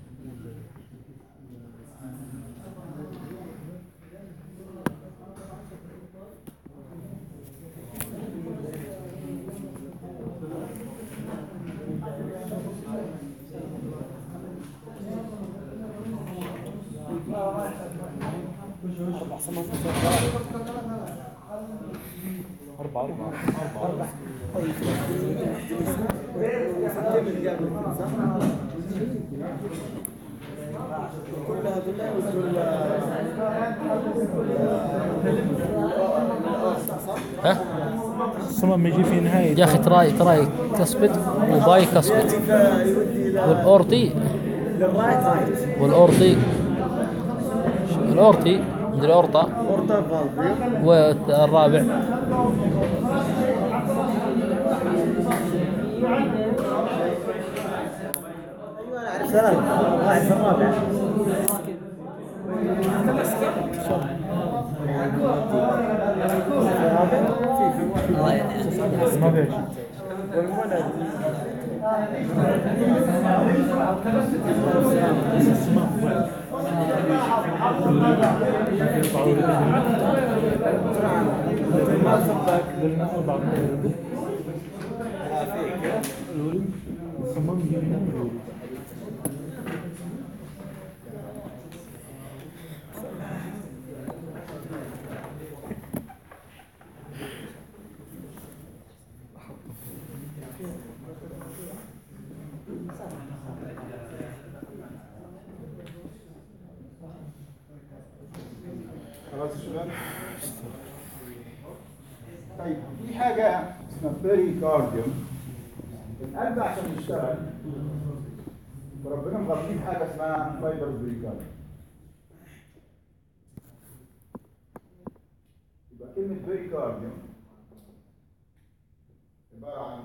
C: أربعة. ها؟ الصمام يجي في نهاية يا أخي تراي كسبت وباي كسبت والأورطي من الأورطة والرابع
A: خلاص يا شباب. طيب في حاجه اسمها بيريكارديوم. القلب عشان يشتغل فربنا مغطيه بحاجه اسمها فايبر بيريكارديوم. يبقى كلمه بيريكارديوم عباره عن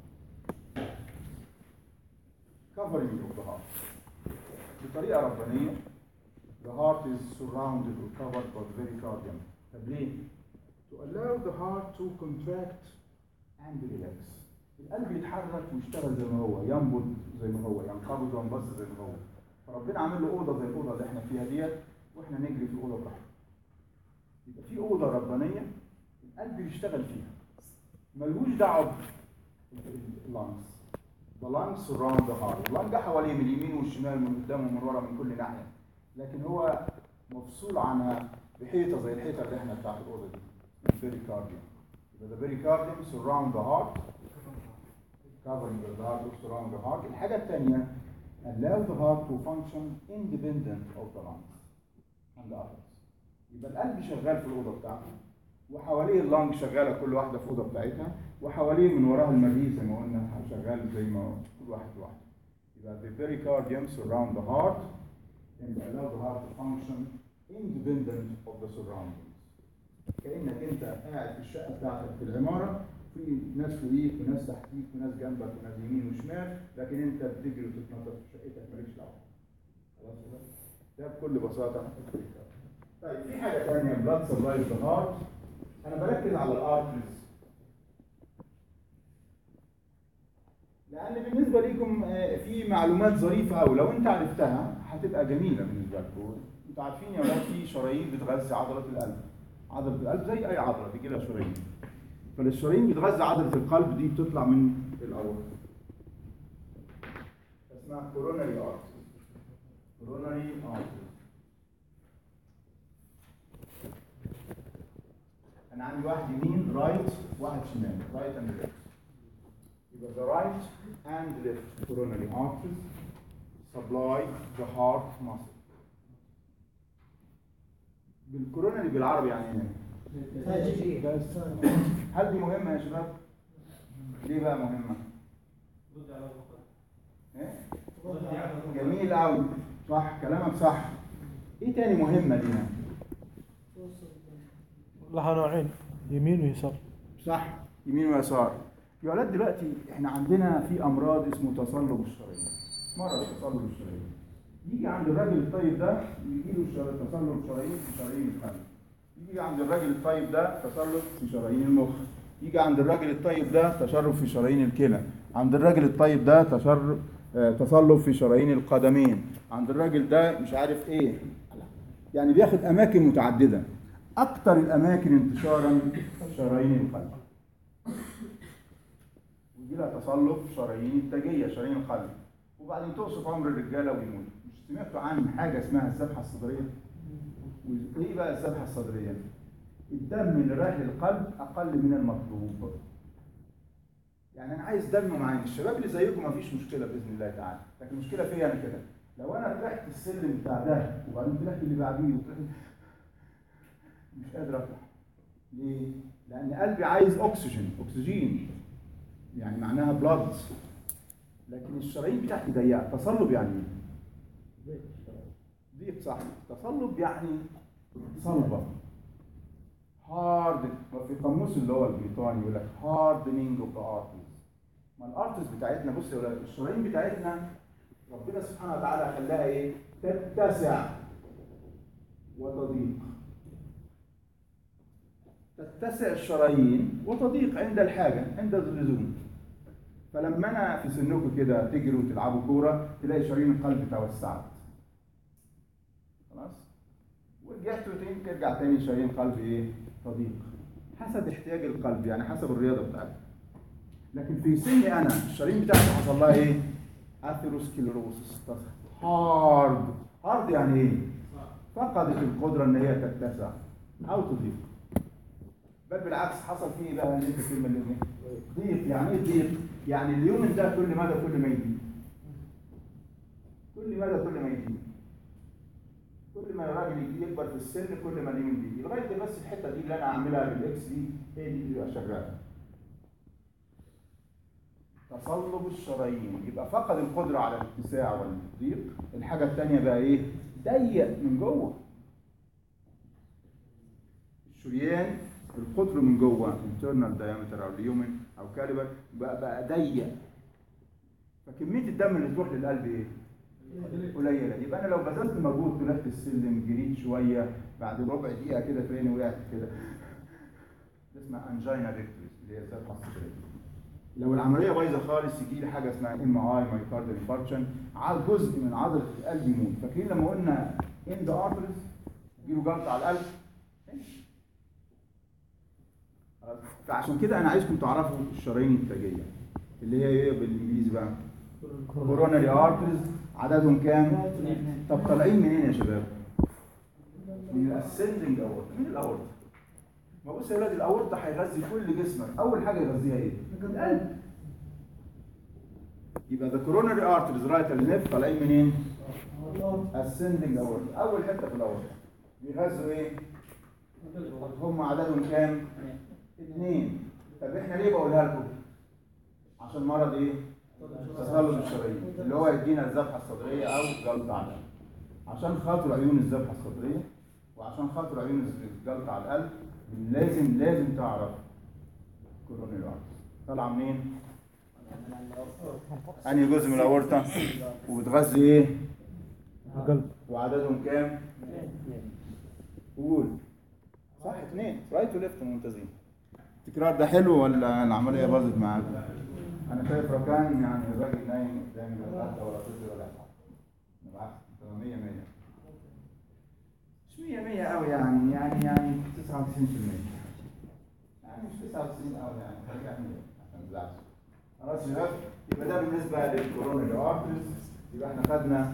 A: covering of the heart. بطريقه ربانيه the heart is surrounded or covered by the pericardium. طب ليه؟ To allow the heart to contract and relax. القلب يتحرك ويشتغل زي ما هو، ينبض زي ما هو، ينقبض وينبسط زي ما هو. فربنا عامل له اوضه زي الاوضه اللي احنا فيها ديت، واحنا نجري في الاوضه بتاعتنا. يبقى في اوضه ربانيه القلب بيشتغل فيها، ملوش دعوه باللانس. The lungs surround the heart. اللنج حواليه من اليمين والشمال، من قدام ومن ورا، من كل ناحيه، لكن هو مفصول عنها بحيطه زي الحيطه اللي احنا بتاعت الاوضه دي، البريكارديوم. يبقى the pericardium surround the heart، covering the heart surround the heart. الحاجه الثانيه allow the heart to function independent of the lungs and the others. يبقى القلب شغال في الاوضه بتاعته، وحواليه اللنج شغاله كل واحده في الاوضه بتاعتها، وحواليه من وراها المريء زي ما قلنا شغال زي ما كل واحد لوحده. يبقى the pericardium surround the heart and allow the heart to function independent of the surroundings. كأنك انت قاعد في الشقه بتاعتك في العماره، في ناس فوقيك وناس تحتيك وناس جنبك وناس يمين وشمال، لكن انت بتجري وتتنطط في شقتك مالكش دعوه. خلاص كده؟ ده بكل بساطه. طيب في حاجه ثانيه، بلاد سبلاي ذا هارت. انا بركز على الارتريز لان بالنسبه ليكم في معلومات ظريفه قوي، لو انت عرفتها هتبقى جميله بالنسبه لكم. انتوا عارفين يا ولاد في شرايين بتغذي عضله القلب. عضله القلب زي اي عضله بيجي لها شرايين، فالشرايين بتغذي عضله القلب دي بتطلع من الاورطه، اسمها كوروناري ارتري. كوروناري ارتري. انا عندي واحد يمين رايت، واحد شمال، رايت اند ليفت. يبقى the right and left coronary arteries supply the heart muscle. بالكوروناري بالعربي يعني ايه؟ بس هل دي مهمه يا شباب؟ ليه بقى مهمه؟ جميل قوي، صح كلامك صح. ايه تاني مهمه لينا؟
C: لها نوعين، يمين ويسار.
A: صح، يمين ويسار. يا ولاد دلوقتي احنا عندنا في امراض اسمه تصلب الشرايين. مرض تصلب الشرايين يجي عند الراجل الطيب ده يجي له تصلب شرايين في شرايين القلب. يجي عند الراجل الطيب ده تصلب في شرايين المخ. يجي عند الراجل الطيب ده تشرب في شرايين الكلى. عند الراجل الطيب ده تصلب في شرايين القدمين. عند الراجل ده مش عارف ايه. يعني بياخد اماكن متعدده. اكثر الاماكن انتشارا شرايين القلب. ويجي لها تصلب شرايين التاجيه، شرايين القلب. وبعدين توصف عمر الرجاله ويموت. مش سمعتوا عن حاجه اسمها الذبحه الصدريه؟ وايه بقى الذبحه الصدريه؟ الدم اللي رايح للقلب اقل من المطلوب. يعني انا عايز دم معايا. الشباب اللي زيكم ما فيش مشكله باذن الله تعالى، لكن المشكله فيا انا كده. لو انا طلعت السلم بتاع ده وبعدين طلعت اللي بعديه مش قادر اطلع. ليه؟ لان قلبي عايز اكسجين يعني معناها بلاد، لكن الشرايين بتاعتي ضيقه. تصلب يعني ايه؟ ضيق. صح، تصلب يعني صلبه، هارد. في قاموس اللي هو البريطاني يقول لك هاردنينج اوف ذا ارتريز. ما الارتريز بتاعتنا، بص يا ولاد، الشرايين بتاعتنا ربنا سبحانه وتعالى خلاها ايه؟ تتسع وتضيق. تتسع الشرايين وتضيق عند الحاجه، عند اللزوم. فلما انا في سنكم كده تجروا وتلعبوا كوره تلاقي شرايين القلب توسعت. خلاص؟ ورجعتوا ترجع تاني شرايين القلب ايه؟ تضيق. حسب احتياج القلب، يعني حسب الرياضه بتاعته. لكن في سني انا الشرايين بتاعتي حصل لها ايه؟ اثيروسكليروسس. هارد يعني ايه؟ فقدت القدره ان هي تتسع او تضيق. بل بالعكس حصل فيه بقى اللي انت كلمه اللي ضيق. يعني ايه ضيق؟ يعني اليوم ده كل مدى كل ما يزيد. كل مدى كل ما يزيد. كل ما الراجل يكبر في السن كل ما اليوم يزيد. لغايه بس الحته دي اللي انا هعملها بالاكس دي هي دي اللي شغاله. تصلب الشرايين يبقى فقد القدره على الاتساع والضيق. الحاجه الثانيه بقى ايه؟ ضيق من جوه. الشريان القطر من جوه internal diameter او اليومن او كاليبر بقى ضيق. فكميه الدم اللي تروح للقلب ايه؟ قليله. يبقى انا لو بذلت مجهود طلعت السلم جريت شويه بعد ربع دقيقه كده تلاقيني وقعت كده. ده اسمها انجينا ريكتوريس اللي هي الذبحه الصدريه. لو العمليه بايظه خالص يجي لي حاجه اسمها MI مايوكاردال انفاركشن، على جزء من عضله القلب يموت. فاكرين لما قلنا اند ارترز يجيله جلطه على القلب؟ فعشان كده انا عايزكم تعرفوا الشرايين التاجيه اللي هي ايه بالانجليزي بقى؟ كوروناري ارترز. عددهم كام؟ طب طالعين منين يا شباب؟ من الاسندنج اورتا. مين الاورتا؟ ما بص يا ولاد، الاورتا هيغذي كل جسمك، اول حاجه يغذيها ايه؟ القلب. يبقى the coronary arteries right and left طالعين منين؟ ascending aorta. اول حته في الاورتا بيغذوا ايه؟ هم عددهم كام؟ 2. طب احنا ليه بقولها لكم؟ عشان مرض ايه؟ تصلب الشرايين اللي هو يدينا الذبحه الصدريه او جلطه على القلب. عشان خاطر عيون الذبحه الصدريه وعشان خاطر عيون الجلطه على القلب لازم تعرف كوروناري ارترز طالعه منين؟ انهي جزء من الاورطه؟ وبتغذي ايه؟
C: القلب.
A: وعددهم كام؟ قول. صح 2 رايت وليفت ممتازين. التكرار ده حلو ولا العمليه باظت معاك؟ انا شايف ركان يعني الراجل نايم قدامي لا حتى ولا طفل ولا حاجه. بالعكس 100 مش 100 قوي يعني 99%. يعني مش 99 قوي يعني خليها 100 عشان بالعكس. خلاص يا شباب، يبقى ده بالنسبه للكوروناري ارترز. يبقى احنا خدنا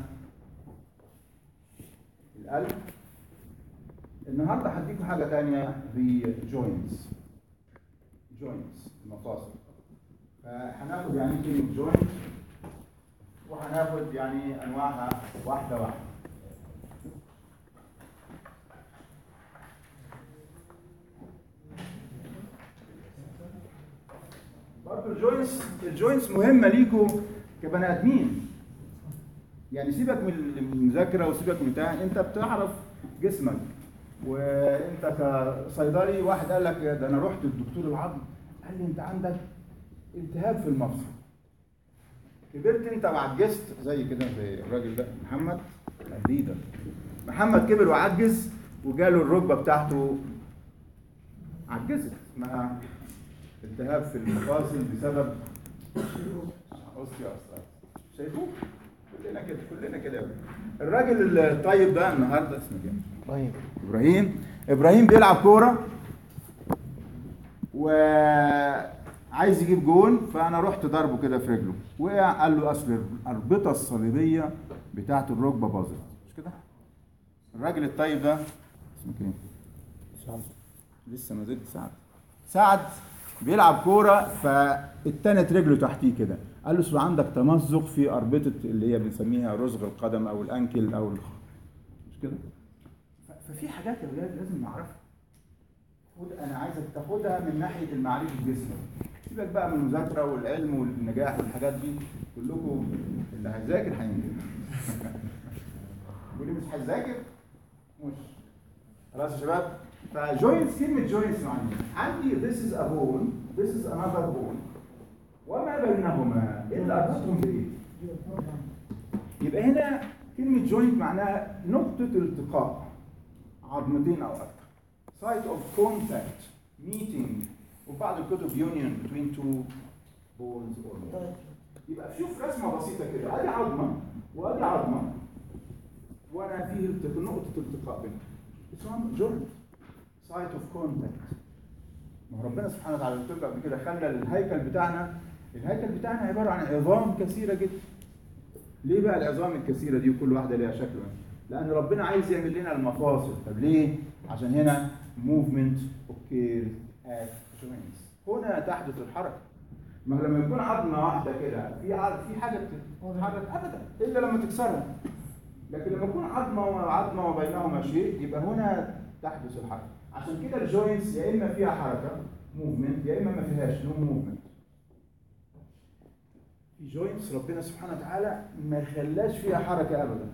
A: القلب. النهارده هديكم حاجه ثانيه في جوينتس المفاصل. فهناخد يعني كلمه جوينت وهناخد يعني انواعها واحده واحده. برضه الجوينتس مهمه ليكم كبني ادمين. يعني سيبك من المذاكره وسيبك من بتاع، انت بتعرف جسمك. وانت كصيدلي واحد قال لك ده انا رحت للدكتور العظم قال لي انت عندك التهاب في المفصل. كبرت انت وعجزت زي كده زي الراجل ده محمد كبر وعجز وجاله الركبه بتاعته عجزت، اسمها التهاب في المفاصل بسبب اوستيوارثرايتس. شايفوه؟ كلنا كده. الراجل الطيب ده النهارده اسمه كام؟ ابراهيم بيلعب كوره وعايز يجيب جون، فانا رحت ضربه كده في رجله، وقع. قال له اصل الاربطه الصليبيه بتاعه الركبه باظت، مش كده؟ الراجل الطيب ده اسمه كام؟ لسه ما زلت سعد بيلعب كوره فاتنت رجله تحتيه كده. قال له اصل عندك تمزق في اربطه اللي هي بنسميها رزغ القدم او الانكل او مش كده؟ ففي حاجات يا ولاد لازم نعرفها. انا عايزك تاخدها من ناحيه المعرفه الجسم. سيبك بقى من المذاكره والعلم والنجاح والحاجات دي، كلكم اللي هيذاكر هينجح. واللي مش هيذاكر مش. خلاص يا شباب؟ فجوينتس، كلمه جوينتس معناها عندي this is a bone, this is another bone. وما بينهما الا اربطهم بايه؟ يبقى هنا كلمه جوينت معناها نقطه التقاء عظمتين او اكثر. site of contact, meeting، وبعض الكتب union between two bones or more. يبقى شوف رسمه بسيطه كده، ادي عظمه وادي عظمه وانا فيه نقطه التقاء بينهم. اسمها joint، site of contact. ما ربنا سبحانه وتعالى قلت لكم قبل كده خلى الهيكل بتاعنا عباره عن عظام كثيره جدا. ليه بقى العظام الكثيره دي وكل واحده ليها شكل؟ لان ربنا عايز يعمل لنا المفاصل. طب ليه؟ عشان هنا movement occurs at joints. هنا تحدث الحركه. ما لما يكون عظمه واحده كده في حاجه بتتحرك ابدا الا لما تكسرها. لكن لما يكون عظمه وبينهما شيء يبقى هنا تحدث الحركه. عشان كده الجوينتس يا اما فيها حركه موفمنت يا اما ما فيهاش نو موفمنت. في جوينتس ربنا سبحانه وتعالى ما خلاش فيها حركه ابدا.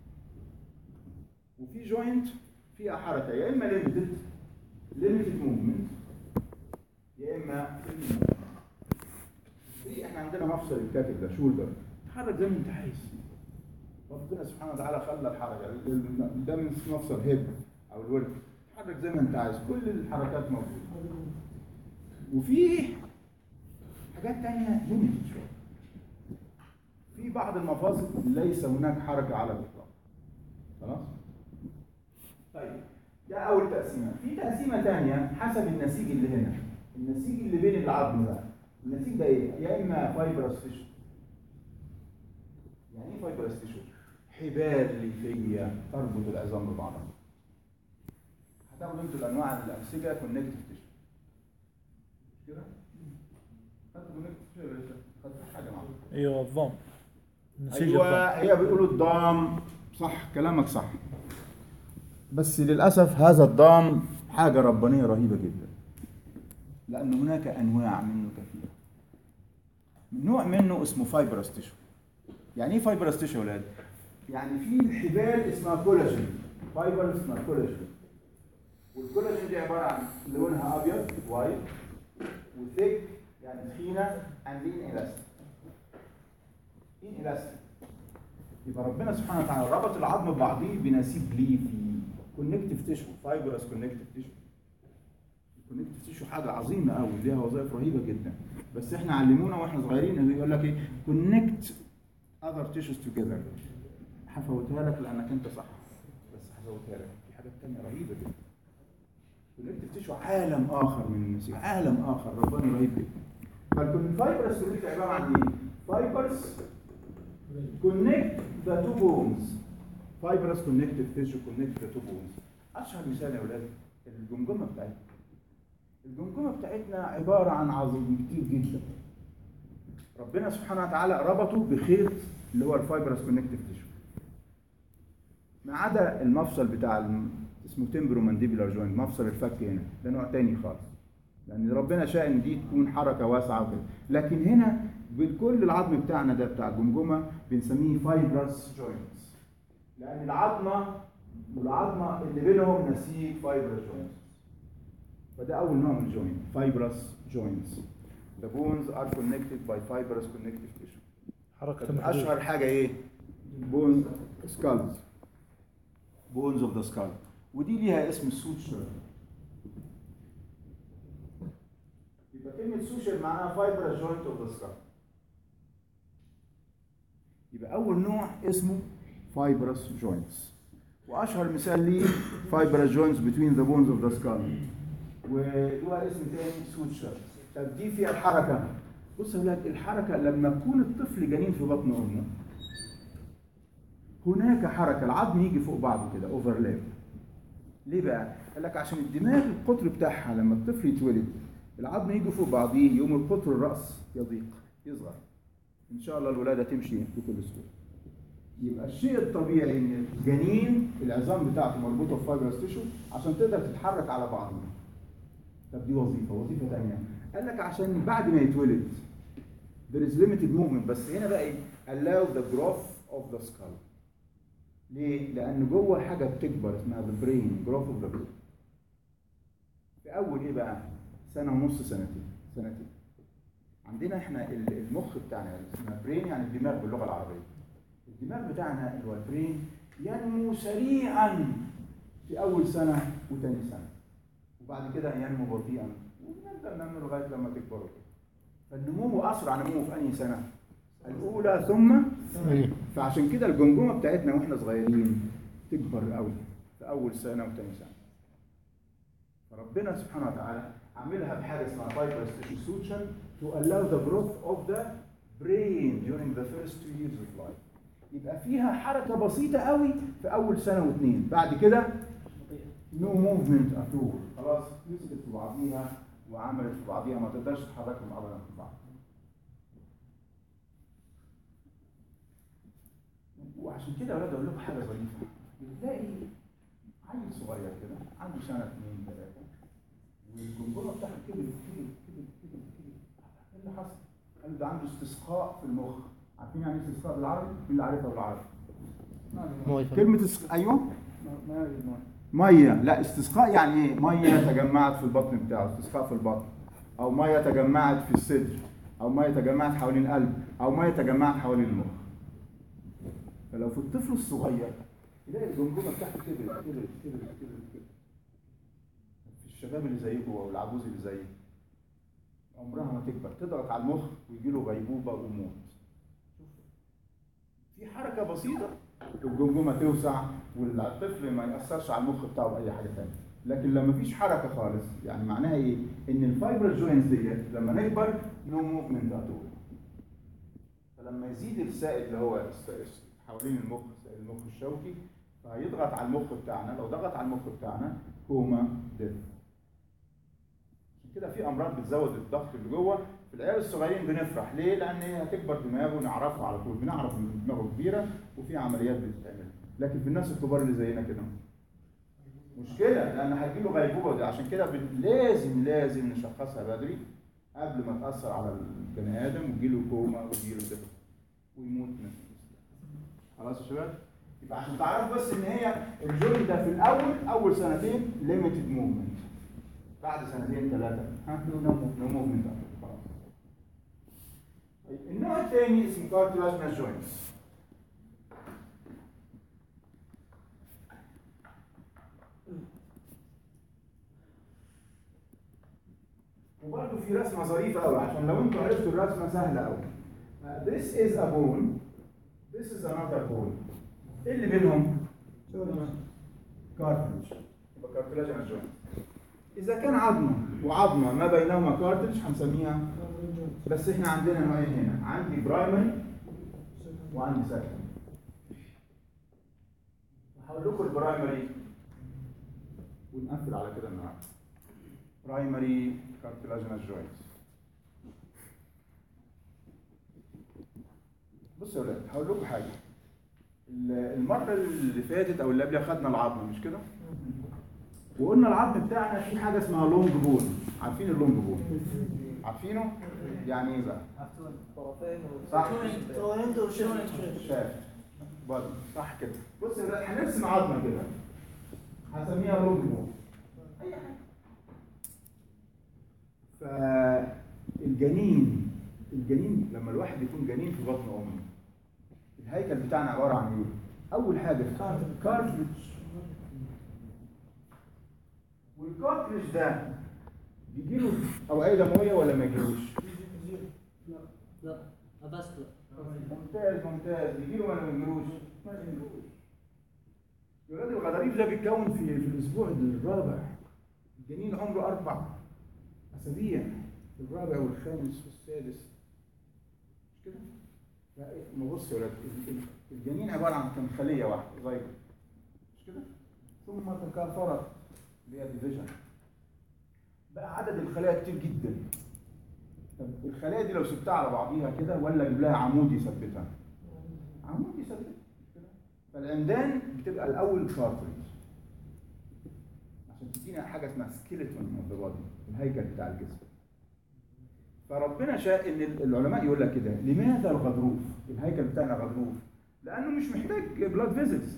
A: وفي جوينت فيها حركه يا اما ليميتد موفمنت يا اما في. احنا عندنا مفصل الكتف ده شولدر، تحرك زي ما انت عايز. ربنا سبحانه وتعالى خلى الحركه ده من مفصل هيب او الورك، تحرك زي ما انت عايز، كل الحركات موجوده. وفي حاجات تانية ليميتد شويه. في بعض المفاصل ليس هناك حركه على الاطلاق. خلاص؟ طيب ده اول تقسيمه. في تقسيمه ثانيه حسب النسيج اللي هنا. النسيج اللي بين العظم ده، النسيج ده ايه؟ يا اما فايبرس تيشو. يعني ايه فايبرس تيشو؟ حبال ليفيه تربط العظام ببعضها. هتاخدوا انتوا الانواع الانسجه كونكتيف تيشو. كده؟ خدتوا كونكتيف تيشو ولا لسه؟ خدتوا حاجه معاهم؟
C: ايوه الضم. نسيج
A: ايوه
C: الضم.
A: هي بيقولوا الضام. صح كلامك صح. بس للاسف هذا الضام حاجه ربانيه رهيبه جدا. لان هناك انواع منه كثيره. نوع منه اسمه فايبرس تيشو. يعني ايه فايبرس تيشو يا ولاد؟ يعني في الحبال اسمها كولاجين. فايبر اسمها كولاجين. والكولاجين دي عباره عن لونها ابيض وايت وثيك يعني تخينه and lean elastic. lean elastic. يبقى ربنا سبحانه وتعالى ربط العظم ببعضيه بنسيج ليفي كونكتيف تيشو. فايبرس كونكتيف تيشو. الكونكتيف تيشو حاجه عظيمه قوي ليها وظائف رهيبه جدا. بس احنا علمونا واحنا صغيرين انه يقول لك ايه؟ كونكت other tissues together. هفوتها لك لانك انت صح. بس هفوتها لك. في حاجات ثانيه رهيبه جدا. كونكتيف تيشو عالم اخر من النسيج، عالم اخر ربنا رهيب جدا. فالفايبرس كونكت عباره عن ايه؟ فايبرس كونكت ذا تو بونز. فايبرس كونكتيف تيشو كونكت ذا تو بونز. اشهر مثال يا اولاد الجمجمه بتاعتنا. الجمجمه بتاعتنا عباره عن عظم كتير جدا. ربنا سبحانه وتعالى ربطه بخيط اللي هو الفايبرس كونكتيف تيشو. ما عدا المفصل بتاع اسمه تمبرو مانديبولار جوينت، مفصل الفك هنا، ده نوع تاني خالص. لأن ربنا شاء إن دي تكون حركة واسعة وكده. لكن هنا بكل العظم بتاعنا ده بتاع الجمجمة بنسميه فايبرس جوينتس. لأن العظمة والعظمة اللي بينهم نسيج فايبرس جوينتس. فده أول نوع من الجوينت، فايبرس جوينتس. The bones are connected by fibrous connective tissue.
C: حركة
A: أشهر حاجة إيه؟ bones skulls. bones of the skull. ودي ليها اسم suture. يبقى كلمة suture معناها fibrous joint of the skull. يبقى أول نوع اسمه fibrous joints. وأشهر مثال ليه fibrous joints between the bones of the skull. ولها اسم تاني suture. طب دي فيها الحركة. بص يا ولاد الحركة لما يكون الطفل جنين في بطن أمه هناك حركة، العظم يجي فوق بعضه كده اوفرلاب. ليه بقى؟ قال لك عشان الدماغ القطر بتاعها لما الطفل يتولد العظم يجي فوق بعضيه يوم القطر الرأس يضيق يصغر. إن شاء الله الولادة تمشي بكل سهولة. يبقى الشيء الطبيعي إن الجنين العظام بتاعته مربوطة بفايبرس تيشو عشان تقدر تتحرك على بعضها. طب دي وظيفة ثانية. قال لك عشان بعد ما يتولد there is limited movement. بس هنا بقى ايه؟ allow the growth of the skull. ليه؟ لأن جوه حاجة بتكبر اسمها the brain growth of the brain. في أول إيه بقى؟ سنة ونص سنتين. عندنا إحنا المخ بتاعنا اسمها brain يعني الدماغ باللغة العربية. الدماغ بتاعنا اللي هو البرين ينمو سريعا في أول سنة وتاني سنة. وبعد كده ينمو بطيئا ونبدأ ننمو لغاية لما تكبروا. فالنمو أسرع نمو في أي سنة؟ الأولى ثم فعشان كده الجمجمة بتاعتنا واحنا صغيرين تكبر قوي في أول سنة وثاني سنة. فربنا سبحانه وتعالى عاملها بحاجة اسمها fibrous tissue suture to allow the growth of the brain during the first 2 years of life. يبقى فيها حركة بسيطة قوي في أول سنة واثنين، بعد كده no movement at all. خلاص مسكت في بعضيها وعملت في بعضيها ما تقدرش تحركهم أبدا في بعض. وعشان كده اولاد اقول لكم حاجه ظريفه. بتلاقي عيل صغير كده عنده سنه 2 3 والجمجمه بتاعته كبرت. ايه اللي حصل؟ قال ده عنده استسقاء في المخ. عارفين يعني ايه استسقاء بالعربي؟ مين اللي عارفها بالعربي؟ كلمه ايوه ميه. لا استسقاء يعني ايه؟ ميه تجمعت في البطن بتاعه، استسقاء في البطن، او ميه تجمعت في الصدر، او ميه تجمعت حوالين القلب، او ميه تجمعت حوالين المخ. فلو في الطفل الصغير تلاقي الجمجمه بتاعته كبرت. في الشباب اللي زيكم او العجوز اللي زيكم عمرها ما تكبر، تضغط على المخ ويجي له غيبوبه وموت. في حركه بسيطه الجمجمه توسع والطفل ما ياثرش على المخ بتاعه باي حاجه ثانيه. لكن لما مفيش حركه خالص، يعني معناها ايه؟ ان الفايبر جوينتس ديت لما نكبر نو موفمنت اتول. فلما يزيد السائل اللي هو حوالين المخ، المخ الشوكي، فهيضغط على المخ بتاعنا. لو ضغط على المخ بتاعنا كوما ديث. عشان كده في امراض بتزود الضغط اللي جوه. في العيال الصغيرين بنفرح ليه؟ لان هي هتكبر دماغه ونعرفه على طول، بنعرف ان دماغه كبيره وفي عمليات بتتعمل. لكن في الناس الكبار اللي زينا كده مشكله، لان هيجي له غيبوبه دي. عشان كده لازم نشخصها بدري قبل ما تاثر على البني ادم ويجي له كوما ويجي له ديث ويموت من خلاص يا شباب؟ يبقى عشان تعرفوا بس ان هي الجوي ده في اول سنتين ليميتد موفمنت، بعد سنتين ثلاثه نو موفمنت خلاص. النوع الثاني اسمه كارتلاجينال جوينتس. وبرضه في رسمه ظريفه قوي، عشان لو انتوا عرفتوا الرسمه سهله قوي. This is a bone, this is another bone. ايه اللي بينهم؟ كارتلج. يبقى كارتلاجينال جوينت. اذا كان عظمه وعظمه ما بينهما كارتلج هنسميها، بس احنا عندنا نوعين هنا، عندي برايمري وعندي سكندري. هقول لكم البرايمري ونقفل على كده النهارده. برايمري كارتلاجينال جوينت. بصوا يا ولاد هقول لكم حاجه. المره اللي فاتت او اللي قبلها خدنا العظم مش كده؟ وقلنا العظم بتاعنا في حاجه اسمها لونج بون. عارفين اللونج بون؟ عارفينه؟ يعني ايه بقى؟ صح؟ شاف برضه صح كده. بص يا ولاد هنرسم عظمه كده هسميها لونج بون. اي حاجه. فالجنين لما الواحد يكون جنين في بطن امه، الهيكل بتاعنا عباره عن ايه؟ اول حاجه كارتلج. والكارتلج ده بيجي له اوعيه دمويه ولا ما يجيلوش؟
D: لا افاسكولار.
A: ممتاز. يجي له ولا ما يجيلوش؟ ما يجيلوش. يا ولاد الغضاريف ده بيتكون في الاسبوع الرابع. الجنين عمره 4 اسابيع، الرابع والخامس والسادس مش كده؟ ما بص يا ولاد، الجنين عباره عن كم خليه واحده زيجوت مش كده؟ ثم تكاثرت اللي هي ديفيجن، بقى عدد الخلايا كتير جدا. طب الخلايا دي لو سبتها على بعضيها كده ولا اجيب لها عمود يثبتها؟ عمود يثبتها كده. فالعمدان بتبقى الاول كارتريج عشان تدينا حاجه اسمها سكيلتون اوف ذا بودي، الهيكل بتاع الجسم. فربنا شاء ان العلماء يقول لك كده، لماذا الغضروف؟ الهيكل بتاعنا غضروف لانه مش محتاج بلاد فيزلز،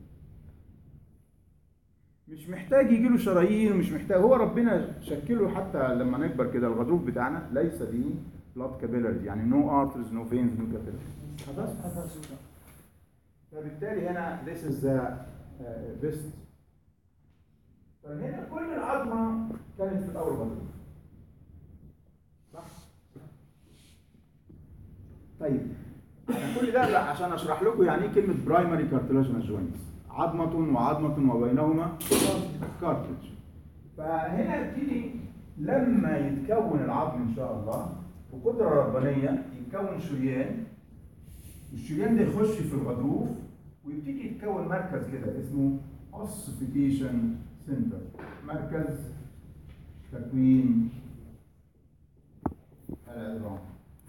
A: مش محتاج يجي له شرايين، ومش محتاج، هو ربنا شكله حتى لما نكبر كده الغضروف بتاعنا ليس فيه بلاد كابيلاريز، يعني نو ارترز نو فينز نو كابيلاريز. فبالتالي هنا this is the best. فهنا كل العظمه كانت في الاول غضروف صح؟ طيب كل ده لا عشان اشرح لكم يعني ايه كلمه برايمري كارتلاجينال جوينتس، عظمه وعظمه وبينهما كارتلج. فهنا يبتدي لما يتكون العظم ان شاء الله بقدره ربانيه يتكون شريان، الشريان ده يخش في الغضروف ويبتدي يتكون مركز كده اسمه اوسيفيكيشن سنتر، مركز تكوين العظام.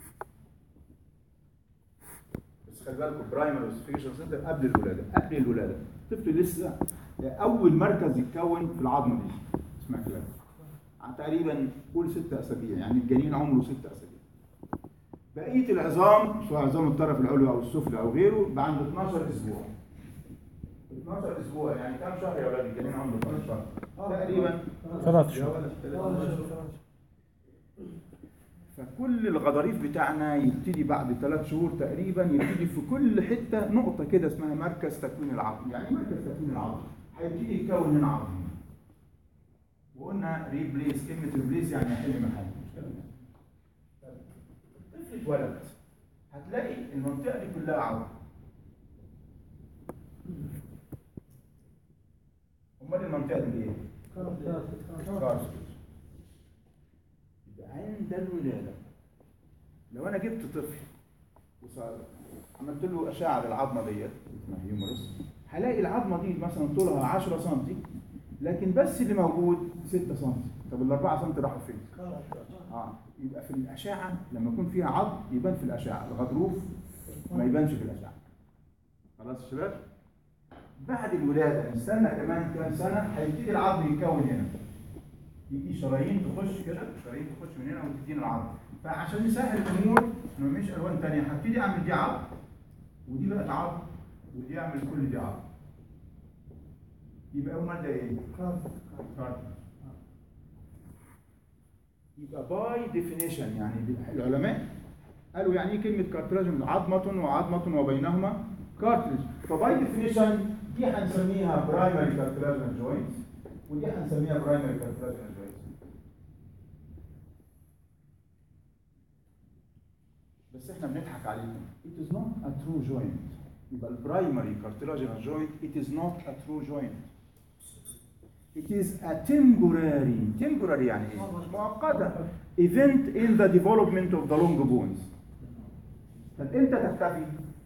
A: بس خلي بالكم برايمري اوسيفيكيشن سنتر قبل الولاده، الطفل لسه اول مركز يتكون في العظمه دي اسمها كده تقريبا قول 6 اسابيع، يعني الجنين عمره 6 اسابيع. بقيه العظام سواء عظام الطرف العلوي او السفلي او غيره بقى عنده 12 اسبوع. 12 اسبوع يعني كام شهر يا ولاد؟ الجنين عنده 12 شهر تقريبا
C: 3 شهور.
A: فكل الغضاريف بتاعنا يبتدي بعد 3 شهور تقريبا يبتدي في كل حته نقطه كده اسمها مركز تكوين العظم. يعني مركز تكوين العظم هيبتدي يتكون هنا عظم. وقلنا ريبليس، كلمه ريبليس يعني يحل محل، مش كده؟ اتولد هتلاقي المنطقه دي كلها عظم. امال المنطقه دي ايه؟ كارتليج. يبقى عند الولاده لو انا جبت طفل عملت له اشعه بالعظمه ديت اسمها هيومرس، هلاقي العظمه دي مثلا طولها 10 سم لكن بس اللي موجود 6 سم. طب ال 4 سم راحوا فين؟ يبقى في الاشعه لما يكون فيها عظم يبان في الاشعه، الغضروف ما يبانش في الاشعه. خلاص يا شباب؟ بعد الولاده نستنى كمان كام سنه هيبتدي العظم يتكون هنا. يجي شرايين تخش كده، شرايين تخش من هنا وتدينا العظم. فعشان نسهل الامور انه مفيش الوان ثانيه هبتدي اعمل دي عظم ودي بقت عظم ودي اعمل كل دي عظم. يبقى اول ماده ايه؟ كارتليج. يبقى باي ديفينيشن يعني العلماء قالوا يعني ايه كلمه كارتليج؟ عظمه وعظمه وبينهما كارتليج. فباي ديفينيشن دي هنسميها برايمري كارتلاجينال جوينت ودي هنسميها برايمري كارتلاجينال جوينت. بس احنا بنضحك عليكم. It is not a true joint. يبقى البرايمري cartilaginous joint it is not a true joint. It is a temporary يعني ايه؟ مؤقتة event in the development of the long bones. طب امتى تختفي؟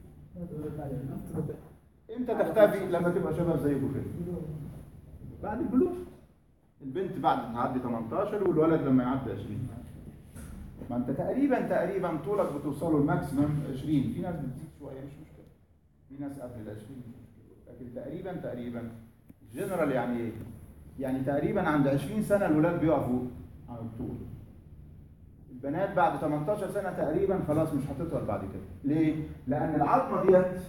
A: امتى تختفي؟ لما تبقى شباب زيكم كده. بعد البلوغ. البنت بعد ما تعدي 18 والولد لما يعدي 20. ما انت تقريبا طولك بتوصله الماكسيمم 20، في ناس بتزيد شويه مش مشكله، في ناس قبل ال 20 لكن تقريبا جنرال يعني ايه؟ يعني تقريبا عند 20 سنه الولاد بيقفوا على الطول. البنات بعد 18 سنه تقريبا خلاص مش هتطول بعد كده. ليه؟ لان العظمه ديت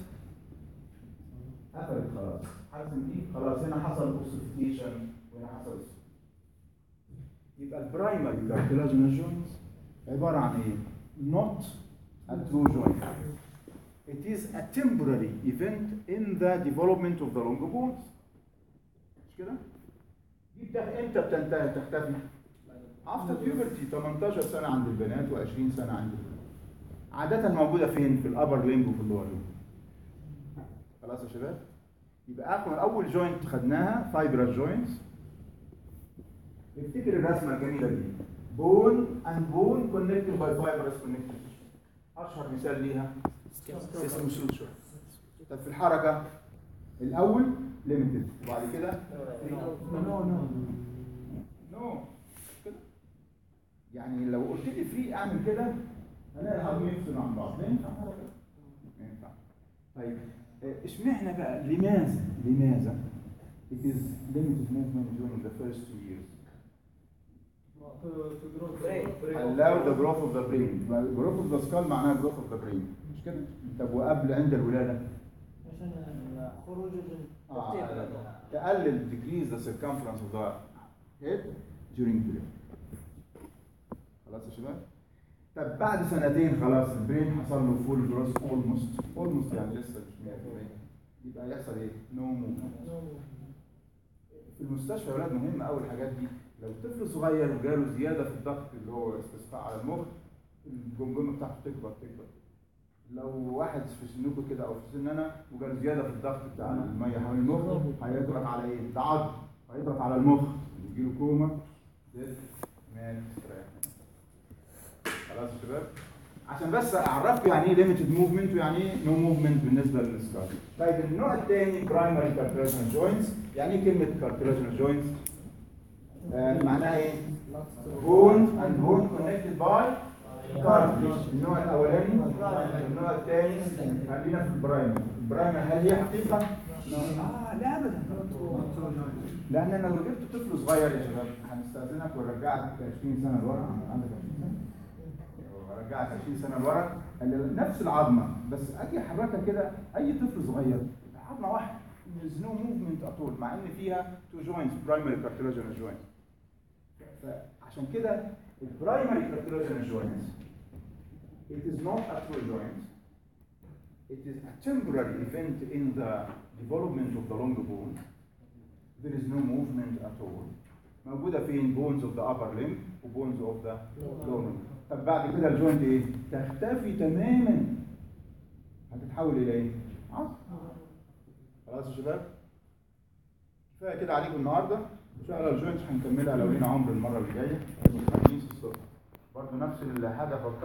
A: قفلت خلاص، حاسس دي خلاص هنا حصل اوسيفيكيشن وهنا حصل. يبقى البرايمري كارتلاجينال جوينت عبارة عن ايه؟ not a true joint. It is a temporary event in the development of the long bones. مش كده؟ دي امتى تختفي؟ after puberty 18 سنة عند البنات و20 سنة عند البنات. عادة موجودة فين؟ في الأبر ليمب وفي اللور ليمب. خلاص يا شباب؟ يبقى أول جوينت خدناها fibrous joints. افتكر الرسمة الجميلة دي. bone and bone connected by fibrous connective tissue. اشهر مثال ليها اسمه suture. طب في الحركه الاول limited وبعد كده نو كده. يعني لو قلت لي فري اعمل كده هلاقي العظم يفصل عن بعض. ما ينفع حركه؟ ما ينفع. طيب اشمعنى بقى لماذا it is limited movement during the first 2 years؟ allow the growth of the brain. growth of the skull معناها growth of the brain مش كده؟ طب وقبل عند الولادة؟
D: عشان خروج
A: تقلل decrease the circumference of the head during delivery. خلاص يا شباب؟ طب بعد سنتين خلاص البرين حصل له full growth almost يعني لسه مش 100%. يبقى يحصل ايه؟ no movement. في المستشفى يا ولاد مهم قوي الحاجات دي. لو طفل صغير وجاله زياده في الضغط اللي هو استسقاء على المخ الجمجمه بتاعته تكبر. لو واحد في سنكم كده او في سننا وجاله زياده في الضغط بتاع الميه حوالين المخ هيضغط على ايه؟ ده عضل هيضغط على المخ يجي له كوما مات استريح. خلاص يا شباب؟ عشان بس اعرفكم يعني ايه ليميتد موفمنت ويعني ايه نو موفمنت بالنسبه للسكار. طيب النوع الثاني برايمري كارتلاجينال جوينتس. يعني ايه كلمه كارتلاجينال جوينتس؟ معناها ايه؟ بون اند بون كونكتد باي كارتليج. النوع الاولاني. النوع الثاني خلينا في البرايمر. هل هي حقيقه؟ لا ابدا. لان انا لو جبت طفل صغير يا شباب هنستاذنك ونرجعك 20 سنه لورا. عندك 20 سنه؟ ورجعك 20 سنه لورا نفس العظمه بس اجي احركها كده. اي طفل صغير عظمه واحده there's no movement at all مع ان فيها two joints primary cartilaginous joints. فعشان كده البرايمري cartilaginous joints it is not a true joint. It is a temporary event in the development of the long bone. There is no movement at all. موجودة فين؟ bones of the upper limb و bones of the lower limb. طب بعد كده الجوينت ايه؟ تختفي تماما. هتتحول الى ايه؟ عظم. خلاص يا شباب؟ كفايه كده عليكم النهارده. ان شاء الله الجوينتس هنكملها لو لينا عمر المره اللي جايه يوم الخميس الصبح. برضه نفس الحاجه فكرت